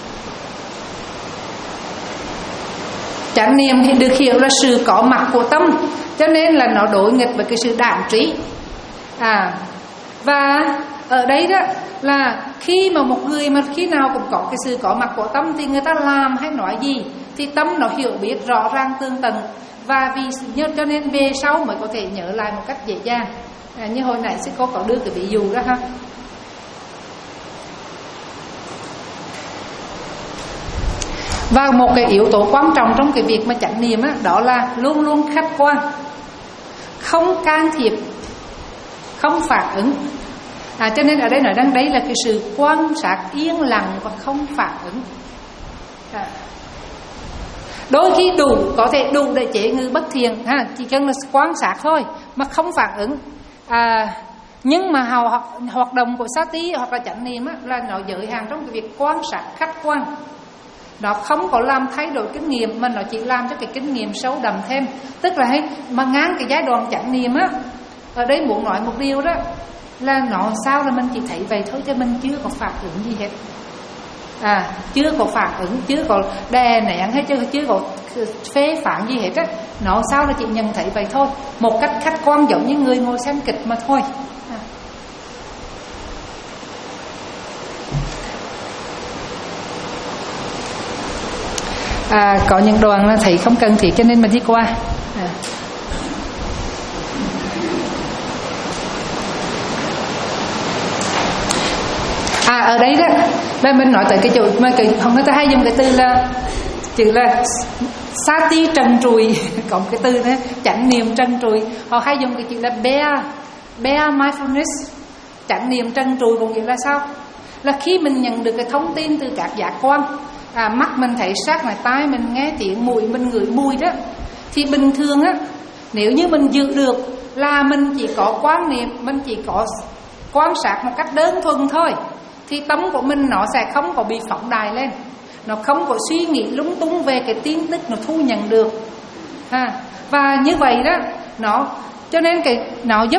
chánh niệm thì được hiểu là sự có mặt của tâm, cho nên là nó đối nghịch với cái sự đạm trí. À, và ở đấy đó là khi mà một người mà khi nào cũng có cái sự có mặt của tâm thì người ta làm hay nói gì thì tâm nó hiểu biết rõ ràng tương tận, và vì nhớ cho nên về sau mới có thể nhớ lại một cách dễ dàng. À, như hồi nãy sư cô có đưa cái ví dụ đó ha. Và một cái yếu tố quan trọng trong cái việc mà chánh niệm á, đó là luôn luôn khách quan, không can thiệp, không phản ứng. À, cho nên ở đây nói đang đấy là cái sự quan sát yên lặng và không phản ứng. À, đôi khi đủ có thể đủ để chế ngự bất thiện ha, chỉ cần là quan sát thôi mà không phản ứng. À, nhưng mà hoạt, hoạt động của sati hoặc là chánh niệm á, là nó giới hạn trong cái việc quan sát khách quan. Nó không có làm thay đổi kinh nghiệm mà nó chỉ làm cho cái kinh nghiệm sâu đậm thêm. Tức là mà ngang cái giai đoạn chánh niệm á, ở đây muốn nói một điều đó là nó sao là mình chỉ thấy vậy thôi, chứ mình chưa có phản ứng gì hết. à, chưa có phản ứng, chưa có đè nén hay chưa chưa có phê phán gì hết á, nó sao là chị nhận thấy vậy thôi, một cách khách quan giống như người ngồi xem kịch mà thôi. à. À, có những đoạn là thấy không cần thiết cho nên mình đi qua. à. À ở đây đó là mình nói tới cái chỗ mà cái không, người ta hay dùng cái từ là chữ là sati trần trùi có một cái từ đó chánh niệm trần trùi, họ hay dùng cái chữ là bare bare mindfulness. Chánh niệm trần trùi có nghĩa là sao? Là khi mình nhận được cái thông tin từ các giác quan, à, mắt mình thấy sắc này, tai mình nghe tiếng, mũi mình ngửi mùi đó, thì bình thường á, nếu như mình giữ được là mình chỉ có quan niệm, mình chỉ có quan sát một cách đơn thuần thôi, thì tâm của mình nó sẽ không có bị phóng đại lên, nó không có suy nghĩ lung tung về cái tin tức nó thu nhận được. ha. Và như vậy đó, nó cho nên cái nó giúp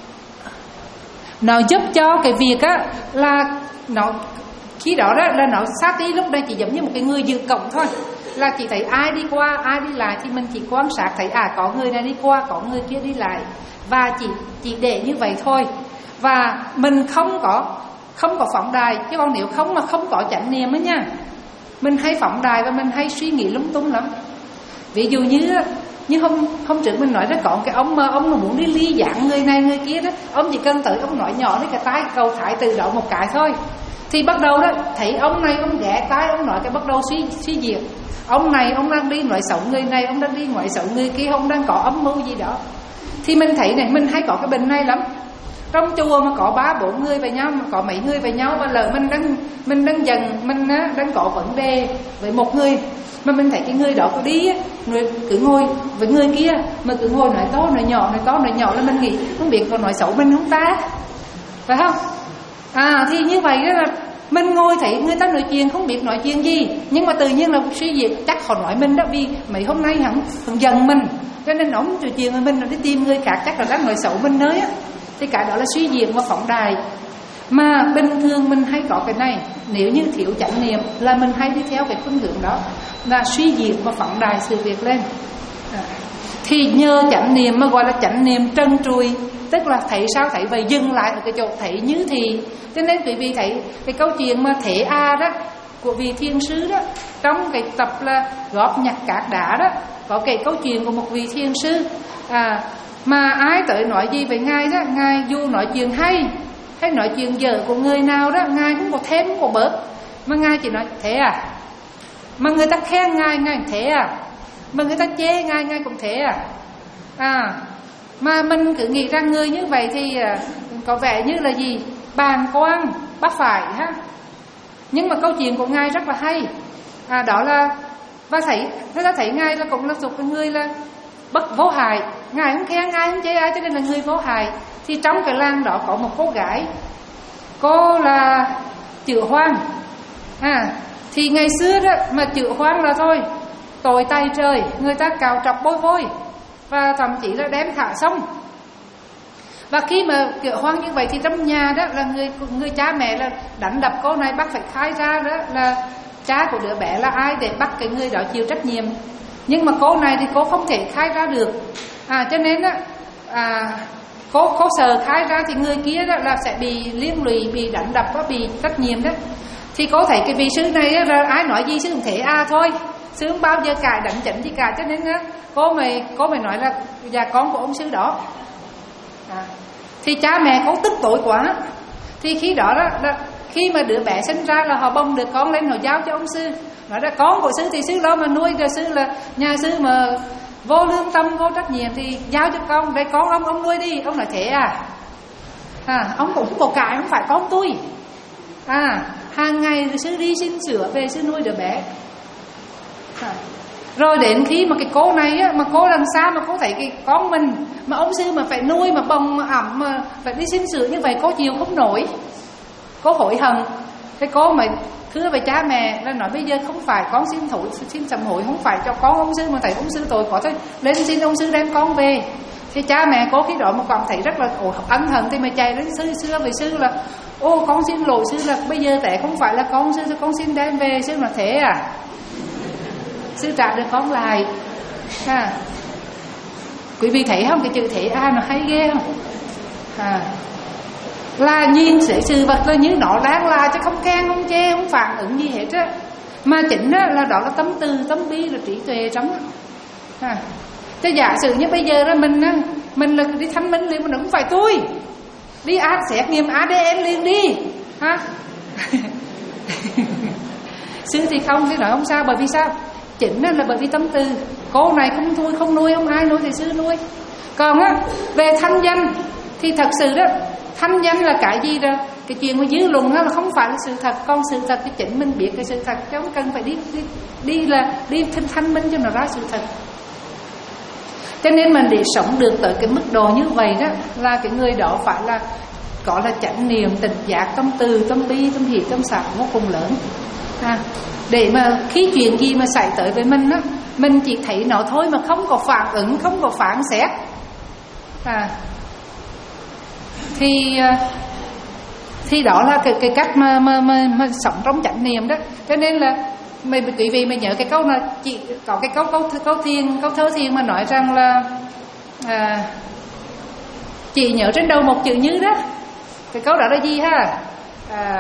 nó giúp cho cái việc á là nó khi đó đó là nó sát tí lúc đây chỉ giống như một cái người dự cộng thôi, là chỉ thấy ai đi qua ai đi lại thì mình chỉ quan sát thấy à có người này đi qua, có người kia đi lại, và chỉ chỉ để như vậy thôi, và mình không có không có phóng đài. Chứ còn nếu không mà không có chánh niệm á nha, mình hay phóng đài và mình hay suy nghĩ lung tung lắm. Ví dụ như như hôm hôm trước mình nói đó, có cái ông mà ông mà muốn đi ly giảng người này người kia đó, ông chỉ cần tới ông nói nhỏ đến cái tai cầu thải từ đó một cái thôi, thì bắt đầu đó thấy ông này ông ghé tai ông nói cái bắt đầu suy suy diệt, ông này ông đang đi nói xấu người này, ông đang đi nói xấu người kia, ông đang có âm mưu gì đó. Thì mình thấy này, mình hay có cái bệnh này lắm. Trong chùa mà có ba bốn người với nhau, mà có mấy người với nhau, và lỡ mình đang mình đang dần mình á, đang có vấn đề với một người, mà mình thấy cái người đó có đi người cứ ngồi với người kia mà cứ ngồi nói to nói nhỏ nói to nói nhỏ, là mình nghĩ không biết còn nói xấu mình không ta, phải không? À thì như vậy đó là mình ngồi thấy người ta nói chuyện không biết nói chuyện gì, nhưng mà tự nhiên là suy diệt, chắc họ nói mình đó vì mấy hôm nay hắn hắn dần mình, cho nên nó không nói chuyện với mình, nó đi tìm người khác chắc là đang nói xấu mình nơi á. Thì cái đó là suy diệt và phóng đài. Mà bình thường mình hay có cái này, nếu như thiếu chánh niệm là mình hay đi theo cái phương hướng đó, là suy diệt và phóng đài sự việc lên. à. Thì nhờ chánh niệm mà gọi là chánh niệm trần trùi, tức là thấy sao thấy vậy, dừng lại ở cái chỗ thấy như thì. Cho nên quý vị thấy cái câu chuyện mà Thế A đó của vị thiên sứ đó, trong cái tập là góp nhặt cát đá đó, có kể câu chuyện của một vị thiên sứ. à Mà ai tới nói gì với Ngài đó, Ngài dù nói chuyện hay hay nói chuyện dở của người nào đó, Ngài không có thêm không có bớt, mà Ngài chỉ nói thế à. Mà người ta khen Ngài, Ngài thế à. Mà người ta chê Ngài, Ngài cũng thế à. À mà mình cứ nghĩ rằng người như vậy thì có vẻ như là gì, bàng quan bắt phải ha. Nhưng mà câu chuyện của Ngài rất là hay. à, Đó là và thấy người ta thấy Ngài là cũng là một người là bất vô hại, Ngài không khen Ngài không chê ai, cho nên là người vô hại. Thì trong cái làng đó có một cô gái, cô là Chữ Hoang. à Thì ngày xưa đó mà Chữ Hoang là thôi tội tay trời, người ta cào trọc bôi vôi và thậm chí là đem thả sông. Và khi mà Chữ Hoang như vậy thì trong nhà đó là người người cha mẹ là đánh đập cô này, bắt phải khai ra đó là cha của đứa bé là ai để bắt cái người đó chịu trách nhiệm. Nhưng mà cô này thì cô không thể khai ra được. à Cho nên á à, cô, cô sợ khai ra thì người kia đó là sẽ bị liên lụy, bị đánh đập và bị trách nhiệm đó. Thì cô thấy cái vị sư này đó, ai nói gì sư cũng thế à thôi, sư không bao giờ cãi đánh chỉnh gì cả. Cho nên á cô mày cô mày nói là già con của ông sư đó. à, Thì cha mẹ cô tức tối quá. Thì khi đó đó là khi mà đứa bé sinh ra là họ bông được con lên, họ giao cho ông sư, nói ra con của sư thì sư đó mà nuôi, rồi sư là nhà sư mà vô lương tâm vô trách nhiệm thì giao cho con, đây con ông ông nuôi đi. Ông nói thế à, à ông cũng có cãi, không phải con tôi. à Hàng ngày sư đi xin sữa về sư nuôi đứa bé. à. Rồi đến khi mà cái cô này á, mà cô làm sao mà cô thấy cái con mình mà ông sư mà phải nuôi mà bồng mà ẩm mà phải đi xin sữa như vậy, cô chịu không nổi. Cô hối hận. Cái cô mà thưa về cha mẹ là nói bây giờ không phải con xin thổi xin sám hối, không phải cho con ông sư, mà thấy ông sư tội có thôi, lên xin ông sư đem con về. Thì cha mẹ có khi đó mà còn thấy rất là ân hận thì mà chạy đến sư sư về sư là ô con xin lỗi sư, là bây giờ tại không phải là con sư, con xin đem về. Sư mà thế à, sư trả được con lại à. Quý vị thấy không, cái chữ thế a nó hay ghê không à, là nhìn sự sự vật là như nó đang là, chứ không khen không chê không phản ứng gì hết á, mà chính á, là đó là tâm từ tâm bi là trí tuệ trong à. Chứ giả sử như bây giờ là mình á, mình là đi thanh minh liền, mình không phải tôi đi ăn xét nghiệm a đê en liền đi ha. Sư thì không, thì nói không sao, bởi vì sao? Chính là bởi vì tâm từ. Cô này không nuôi, không nuôi, không ai nuôi thì sư nuôi. Còn á, về thanh danh thì thật sự đó, thanh danh là cái gì đó, cái chuyện mà dư luận đó là không phải là sự thật. Còn sự thật thì chính mình biết cái sự thật, chứ không cần phải đi đi, đi là đi thanh thanh minh cho nó ra sự thật. Cho nên mình để sống được tới cái mức độ như vậy đó, là cái người đó phải là có là chánh niệm, tỉnh giác, tâm từ, tâm bi, tâm hỷ, tâm xả vô cùng lớn à. Để mà khi chuyện gì mà xảy tới với mình á, mình chỉ thấy nó thôi mà không có phản ứng, không có phản xét à. Thì thì đó là cái, cái cách mà, mà, mà, mà sống trong chánh niệm đó. Cho nên là mình, quý vị mình nhớ cái câu là chỉ có cái câu câu câu thiền, câu thơ thiền mà nói rằng là à, chỉ nhớ trên đầu một chữ như đó. Cái câu đó là gì ha à,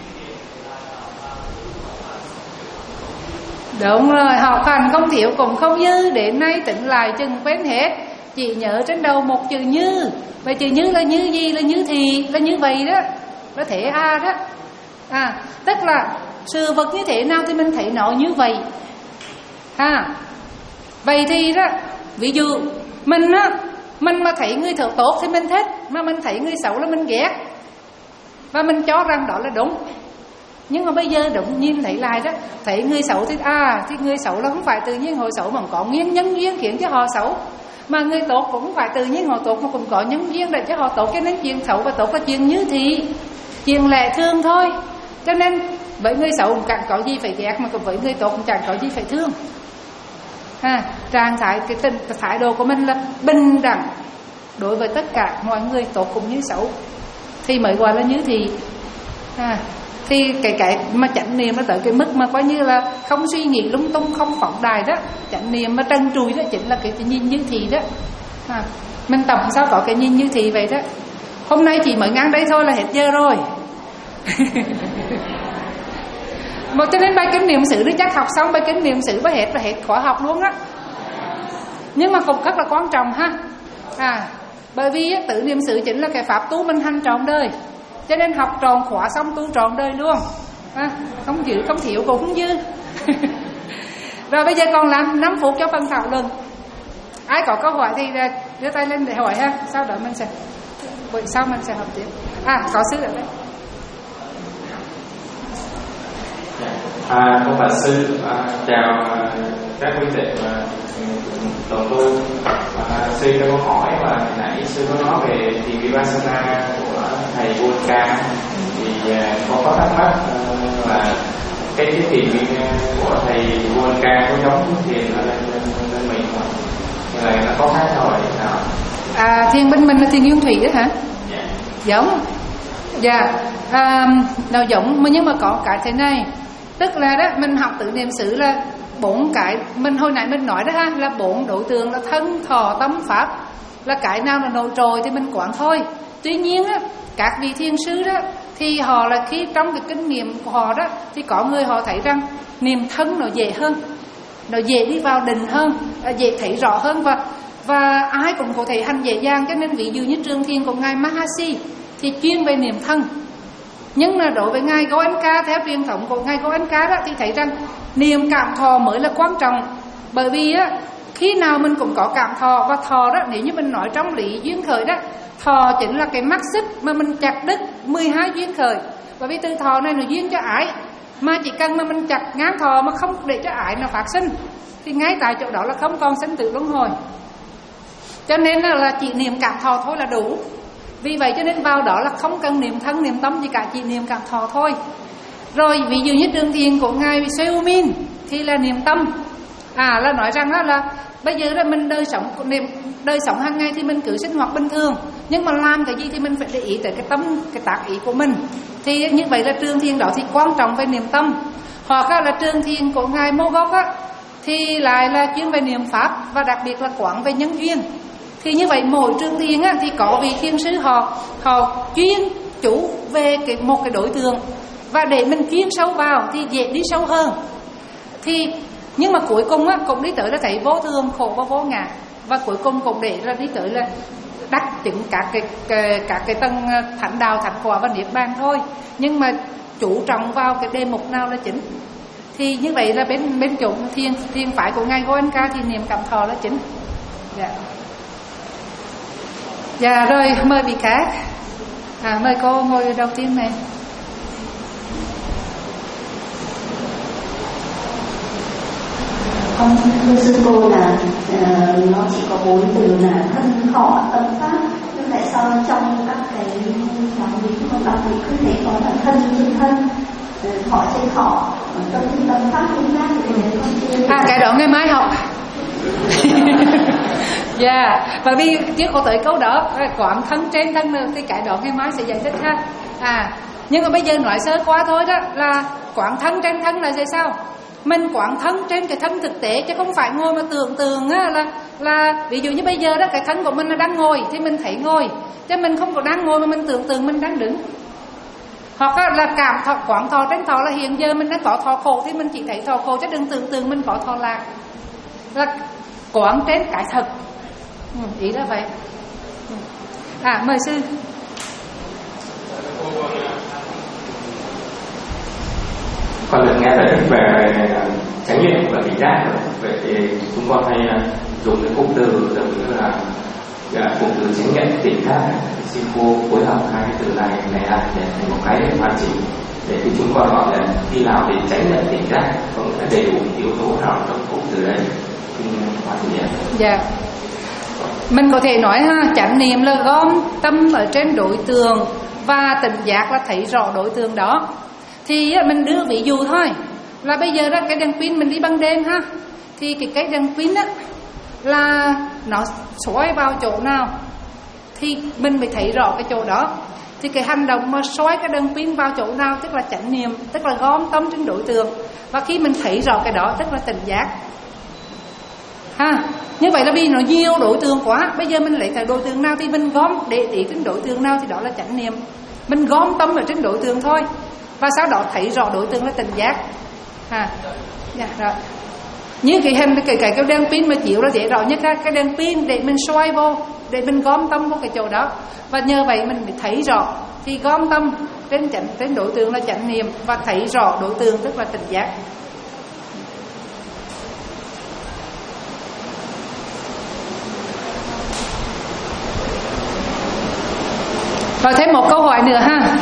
đúng rồi, học hành không thiếu cũng không dư, đến nay tỉnh lại chừng quên hết, chỉ nhớ trên đầu một chữ như. Vậy chữ như là như gì? Là như thì, là như vậy đó, là thế a đó à. Tức là sự vật như thế nào thì mình thấy nó như vậy à. Vậy thì đó, ví dụ mình á, mình mà thấy người thợ tốt thì mình thích, mà mình thấy người xấu là mình ghét, và mình cho rằng đó là đúng. Nhưng mà bây giờ đúng nhìn thấy lại đó, thấy người xấu thì à, thì người xấu là không phải tự nhiên họ xấu mà có nguyên nhân duyên khiến cho họ xấu, mà người tốt cũng không phải tự nhiên họ tốt mà cũng có nhân duyên để cho họ tốt. Cho nên chuyện xấu và tốt là chuyện như thì chuyện lẽ thường thôi. Cho nên với người xấu cũng chẳng có gì phải ghét, mà với người tốt cũng chẳng có gì phải thương à. Trạng thái cái, tình, cái thái độ của mình là bình đẳng đối với tất cả mọi người, tốt cũng như xấu, thì mới gọi là như thì à. Thì cái cái mà chánh niệm nó tới cái mức mà coi như là không suy nghĩ lung tung, không phóng đài đó, chánh niệm mà trần trùi đó, chính là cái nhìn như thì đó à. Mình tập sao có cái nhìn như thì vậy đó. Hôm nay chỉ mới ngang đây thôi là hết giờ rồi. Một cho nên bài kinh niệm xứ nó chắc học xong bài kinh niệm xứ và hết là hết khóa học luôn á. Nhưng mà cũng rất là quan trọng ha à, bởi vì tự niệm xứ chính là cái pháp tu mình hành trọn đời. Cho nên học tròn khóa xong tu trọn đời luôn à, không giữ không thiếu cũng không dư. Rồi bây giờ còn làm năm phút cho phần thảo luận. Ai có câu hỏi thì đưa tay lên để hỏi ha. Sau đó mình sẽ buổi sau mình sẽ học tiếp. À có sư ở đây. À, con bà sư à, chào à, các quý vị và đồng tu. À, sư cho con hỏi mà nãy sư có nói về thiền Vipassana của thầy Volca, thì à, con có thắc mắc à, là cái cái thiền của thầy Volca có giống thiền ở bên bên mình không? Như là nó có khác nhau hay sao? À, thiền bên mình là thiền nguyên thủy đó hả? Dạ. Giống. Dạ. À, nào giống nhưng mà có cái thế này. Tức là đó mình học tự niệm xứ là bốn cái mình hồi nãy mình nói đó ha, là bốn đối tượng là thân thọ tâm pháp, là cái nào là nổi trội thì mình quán thôi. Tuy nhiên á, các vị thiền sư đó thì họ là khi trong cái kinh nghiệm của họ đó thì có người họ thấy rằng niệm thân nó dễ hơn, nó dễ đi vào định hơn, dễ thấy rõ hơn, và và ai cũng có thể hành dễ dàng. Cho nên ví dụ như trường thiền của ngài Mahasi thì chuyên về niệm thân. Nhưng là đối với ngài Goenka, theo truyền thống của ngài Goenka đó thì thấy rằng niệm cảm thọ mới là quan trọng. Bởi vì á, khi nào mình cũng có cảm thọ, và thọ đó nếu như mình nói trong lý duyên khởi đó, thọ chính là cái mắt xích mà mình chặt đứt mười hai duyên khởi. Bởi vì từ thọ này nó duyên cho ái, mà chỉ cần mà mình chặt ngang thọ mà không để cho ái nó phát sinh thì ngay tại chỗ đó là không còn sinh tử luân hồi. Cho nên là chỉ niệm cảm thọ thôi là đủ. Vì vậy cho nên vào đó là không cần niệm thân niệm tâm gì cả, chỉ niệm cảm thọ thôi. Rồi ví dụ như trường thiền của ngài Seomin thì là niệm tâm. À là nói rằng đó là Bây giờ là mình đời sống niềm đời sống hàng ngày thì mình cứ sinh hoạt bình thường, nhưng mà làm cái gì thì mình phải để ý tới cái tâm, cái tác ý của mình. Thì như vậy là trường thiền đó thì quan trọng về niệm tâm. Hoặc là trường thiền của ngài Mô Gốc á, thì lại là chuyên về niệm pháp và đặc biệt là quán về nhân duyên. Thì như vậy mỗi trường thiền á, thì có vị thiền sư họ họ chuyên chủ về cái một cái đối tượng, và để mình chuyên sâu vào thì dễ đi sâu hơn. Thì nhưng mà cuối cùng á, cũng đi tới là thấy vô thường, khổ và vô ngã, và cuối cùng cũng để là đi tới là đắc chứng các cái, cái các cái tầng thánh đạo, thánh quả và niết bàn thôi. Nhưng mà chú trọng vào cái đề mục nào là chính. Thì như vậy là bên bên chỗ thiền thiền phái của ngài Goenka thì niệm Cảm Thọ là chính. Dạ. Dạ rồi, mời vị khác. À, mời cô ngồi đầu tiên này. Con thưa sư cô là uh, nó chỉ có bốn từ là thân thọ tâm pháp, nhưng tại sao trong các cái giáo lý của đạo thì cứ thấy có là thân trên thân, thọ trên thọ, tâm trên tâm pháp trên pháp thì con chưa. À, cái đó ngày mai học. Dạ, yeah. Và vì chưa có tới câu đó quán thân trên thân nữa, thì cái đó ngày mai sẽ giải thích ha. À, nhưng mà bây giờ nói sơ qua thôi đó, là quán thân trên thân là gì sao? Mình quán thân trên cái thân thực tế, chứ không phải ngồi mà tưởng tượng á, là là ví dụ như bây giờ đó cái thân của mình là đang ngồi thì mình thấy ngồi, chứ mình không có đang ngồi mà mình tưởng tượng mình đang đứng. Hoặc là cảm thọ, quán thọ trên thọ là hiện giờ mình đang có thọ khổ thì mình chỉ thấy thọ khổ, chứ đừng tưởng tượng mình có thọ lạc. Là quán trên cái thật. Ừ, ý là vậy. À, mời sư. Con được nghe giải thích về chánh niệm và tỉnh giác rồi. Vậy thì chúng con hay dùng cái cụm từ giống như là cụm từ chánh niệm tỉnh giác. Xin cô phối hợp hai cái từ này này lại để thành một cái để hoàn chỉnh, để khi chúng con gọi là khi nào để chánh niệm tỉnh giác, có nghĩa đầy đủ yếu tố nào trong cụm từ đấy. Xin hoàn chỉnh. Dạ. Mình có thể nói ha, chánh niệm là gom tâm ở trên đối tượng và tỉnh giác là thấy rõ đối tượng đó. Thì mình đưa ví dụ thôi, là bây giờ đó cái đèn pin mình đi ban đêm ha, thì cái cái đèn pin á là nó xoay vào chỗ nào thì mình mới thấy rõ cái chỗ đó. Thì cái hành động mà xoay cái đèn pin vào chỗ nào tức là chánh niệm, tức là gom tâm trên đối tượng, và khi mình thấy rõ cái đó tức là tỉnh giác ha. Như vậy là vì nó nhiều đối tượng quá, bây giờ mình lấy tại đối tượng nào thì mình gom để ý trên đối tượng nào thì đó là chánh niệm. Mình gom tâm ở trên đối tượng thôi, và sau đó thấy rõ đối tượng là tỉnh giác ha. Dạ rồi. Như cái hình cái cái cái đèn pin mà chiếu là dễ rõ nhất ha, cái đèn pin để mình xoay vô, để mình gom tâm vô cái chỗ đó, và nhờ vậy mình mới thấy rõ. Thì gom tâm trên chánh trên đối tượng là chánh niệm, và thấy rõ đối tượng tức là tỉnh giác. Rồi thêm một câu hỏi nữa ha.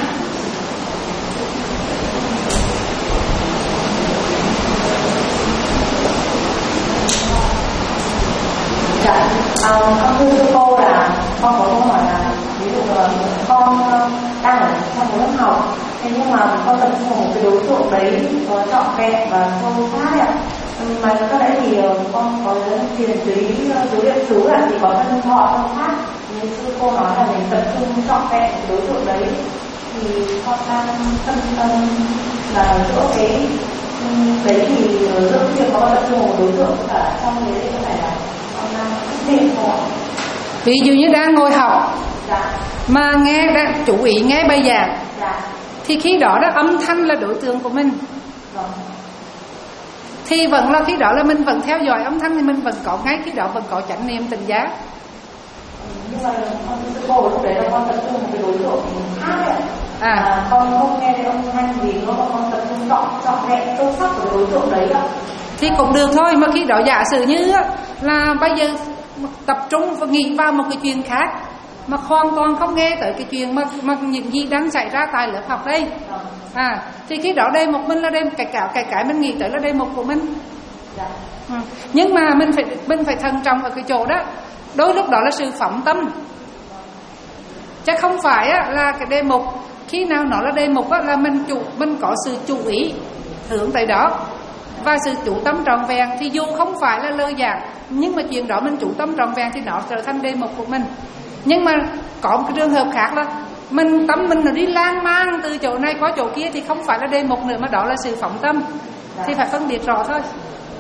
Dạ, à, con thưa sư cô là con có câu hỏi là ví dụ là con đang ở trong một lớp học, thế nhưng mà con tập trung vào một cái đối tượng đấy trọn vẹn và sâu sát ạ. Mà có lẽ thì con có thiền dưới dưới điện xứ là thì có thân thọ thân pháp, như sư cô nói là mình tập trung trọn vẹn đối tượng đấy, thì con đang tâm tâm là giữa cái đấy thì giữa việc có tập trung một đối tượng cả trong đấy có phải là con đang thiền không? Ví dụ như đang ngồi học, dạ, mà nghe đang chú ý nghe bài giảng, dạ, thì khi đó đó âm thanh là đối tượng của mình. vâng. Thì vẫn là khi đó là mình vẫn theo dõi âm thanh, thì mình vẫn có ngay khi đó vẫn có chánh niệm tỉnh giác. Nhưng mà con sư cô lúc đấy là con tập trung một cái đối tượng khác ấy. À. À, con không nghe thấy âm thanh gì nữa, mà con tập trung trọn trọn vẹn sâu sắc của đối tượng đấy ạ. Thì cũng được thôi, mà khi đó giả sử như là bây giờ tập trung và nghĩ vào một cái chuyện khác, mà hoàn toàn không nghe tới cái chuyện mà, mà những gì đang xảy ra tại lớp học đây. À, thì khi đó đây một mình là đây cái cái cái cái mình nghĩ tới là đây một của mình. Dạ. Ừ. Nhưng mà mình phải mình phải thận trọng ở cái chỗ đó, đôi lúc đó là sự phóng tâm, chứ không phải á, là cái đề mục. Khi nào nó là đề mục á, là mình chủ mình có sự chú ý hướng tới đó. và sự chủ tâm trọn vẹn, thì dù không phải là lời giảng, nhưng mà chuyện đó mình chủ tâm trọn vẹn thì nó trở thành đề mục của mình. Nhưng mà có một cái trường hợp khác là mình tâm mình nó đi lan man từ chỗ này qua chỗ kia thì không phải là đề mục nữa, mà đó là sự phóng tâm. Thì phải phân biệt rõ thôi.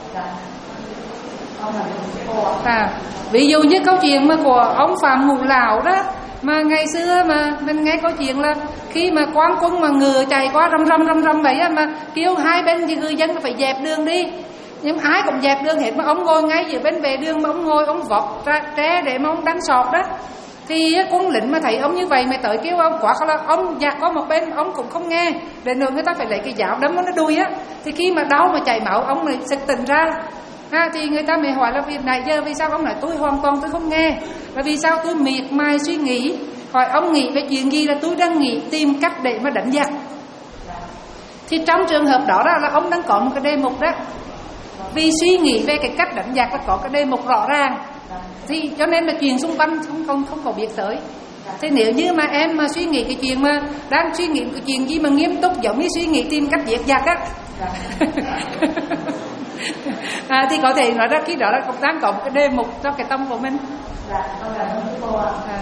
À, ví dụ như câu chuyện mà của ông Phạm Ngũ Lão đó, mà ngày xưa mà mình nghe câu chuyện là khi mà quan quân mà ngựa chạy qua rầm rầm rầm rầm vậy á, mà kêu hai bên thì người dân phải dẹp đường đi, nhưng ai cũng dẹp đường hết, mà ông ngồi ngay giữa bên vệ đường, mà ông ngồi ông vọt ra tre để mà ông đánh sọt đó. Thì quân lính mà thấy ông như vậy, mà tới kêu ông quả là ông giặt qua một bên, ông cũng không nghe, để nữa người ta phải lấy cái giáo đấm nó đuôi á. Thì khi mà đau mà chảy máu, ông lại sực tỉnh ra. À, thì người ta mới hỏi là vì nãy giờ vì sao ông nói tôi hoàn toàn tôi không nghe, là vì sao tôi miệt mài suy nghĩ. Hỏi ông nghĩ về chuyện gì, là tôi đang nghĩ tìm cách để mà đánh giặc. Thì trong trường hợp đó là ông đang có một cái đề mục đó, vì suy nghĩ về cái cách đánh giặc là có cái đề mục rõ ràng, thì cho nên là chuyện xung quanh không không không có biết tới. Thế nếu như mà em mà suy nghĩ cái chuyện mà đang suy nghĩ cái chuyện gì mà nghiêm túc, giống như suy nghĩ tìm cách diệt giặc á, à, thì có thể nói ra khi đó là cũng đang có một cái đề mục trong cái tâm của mình. Dạ, con cảm ơn cô ạ. À.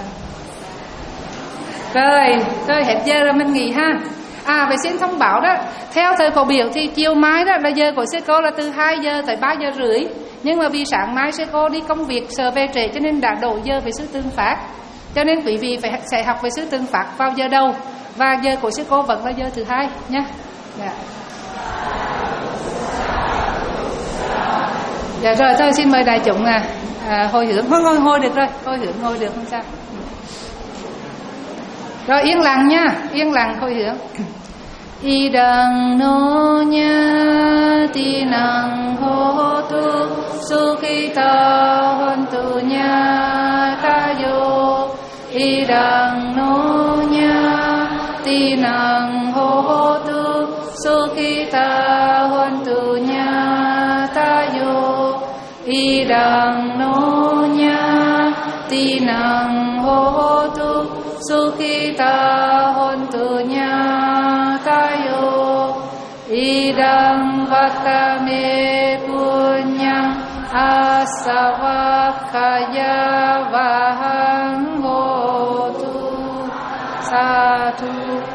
Rồi, rồi hết giờ rồi mình nghỉ ha. À, vậy xin thông báo đó, theo thời khẩu biểu thì chiều mai đó là giờ của sư cô là từ hai giờ tới ba giờ rưỡi. Nhưng mà vì sáng mai sư cô đi công việc sợ về trễ cho nên đã đổi giờ về sư tương phát. Cho nên quý vị phải sẽ học về sư tương phát vào giờ đầu, và giờ của sư cô vẫn là giờ thứ hai nhé. Dạ. Dạ rồi, thôi xin mời đại chúng à, à hồi hướng, ngồi ngồi ngồi được rồi, hồi hướng ngồi được không sao. Rồi yên lặng nha, yên lặng hồi hướng. Idang no nya tinang hotu sukhita hontu nya tayo. Idang no nya tinang hotu sukhita hontu nya tayo. Idang no nya tinang hotu sukhita hontu nya tayo. Idang vatame punyang asavakaya vahang hotu. Sadhu,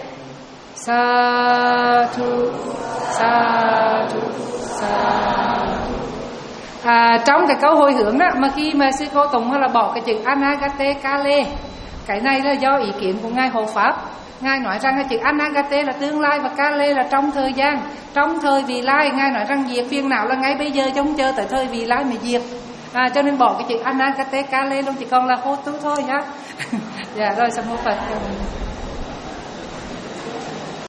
sadhu, sadhu, sadhu. À, trong cái câu hồi hướng đó, mà khi mà sư cô tụng là bỏ cái chữ Anagate Kale, cái này là do ý kiến của Ngài Hộ Pháp. Ngài nói rằng cái chữ Anagate là tương lai và Kale là trong thời gian. Trong thời vị lai, Ngài nói rằng diệt phiền não là ngay bây giờ, chống chờ tới thời vị lai mới diệt. À, cho nên bỏ cái chữ Anagate Kale luôn, chỉ còn là hô tú thôi nhá. Dạ rồi, Sa mô Phật.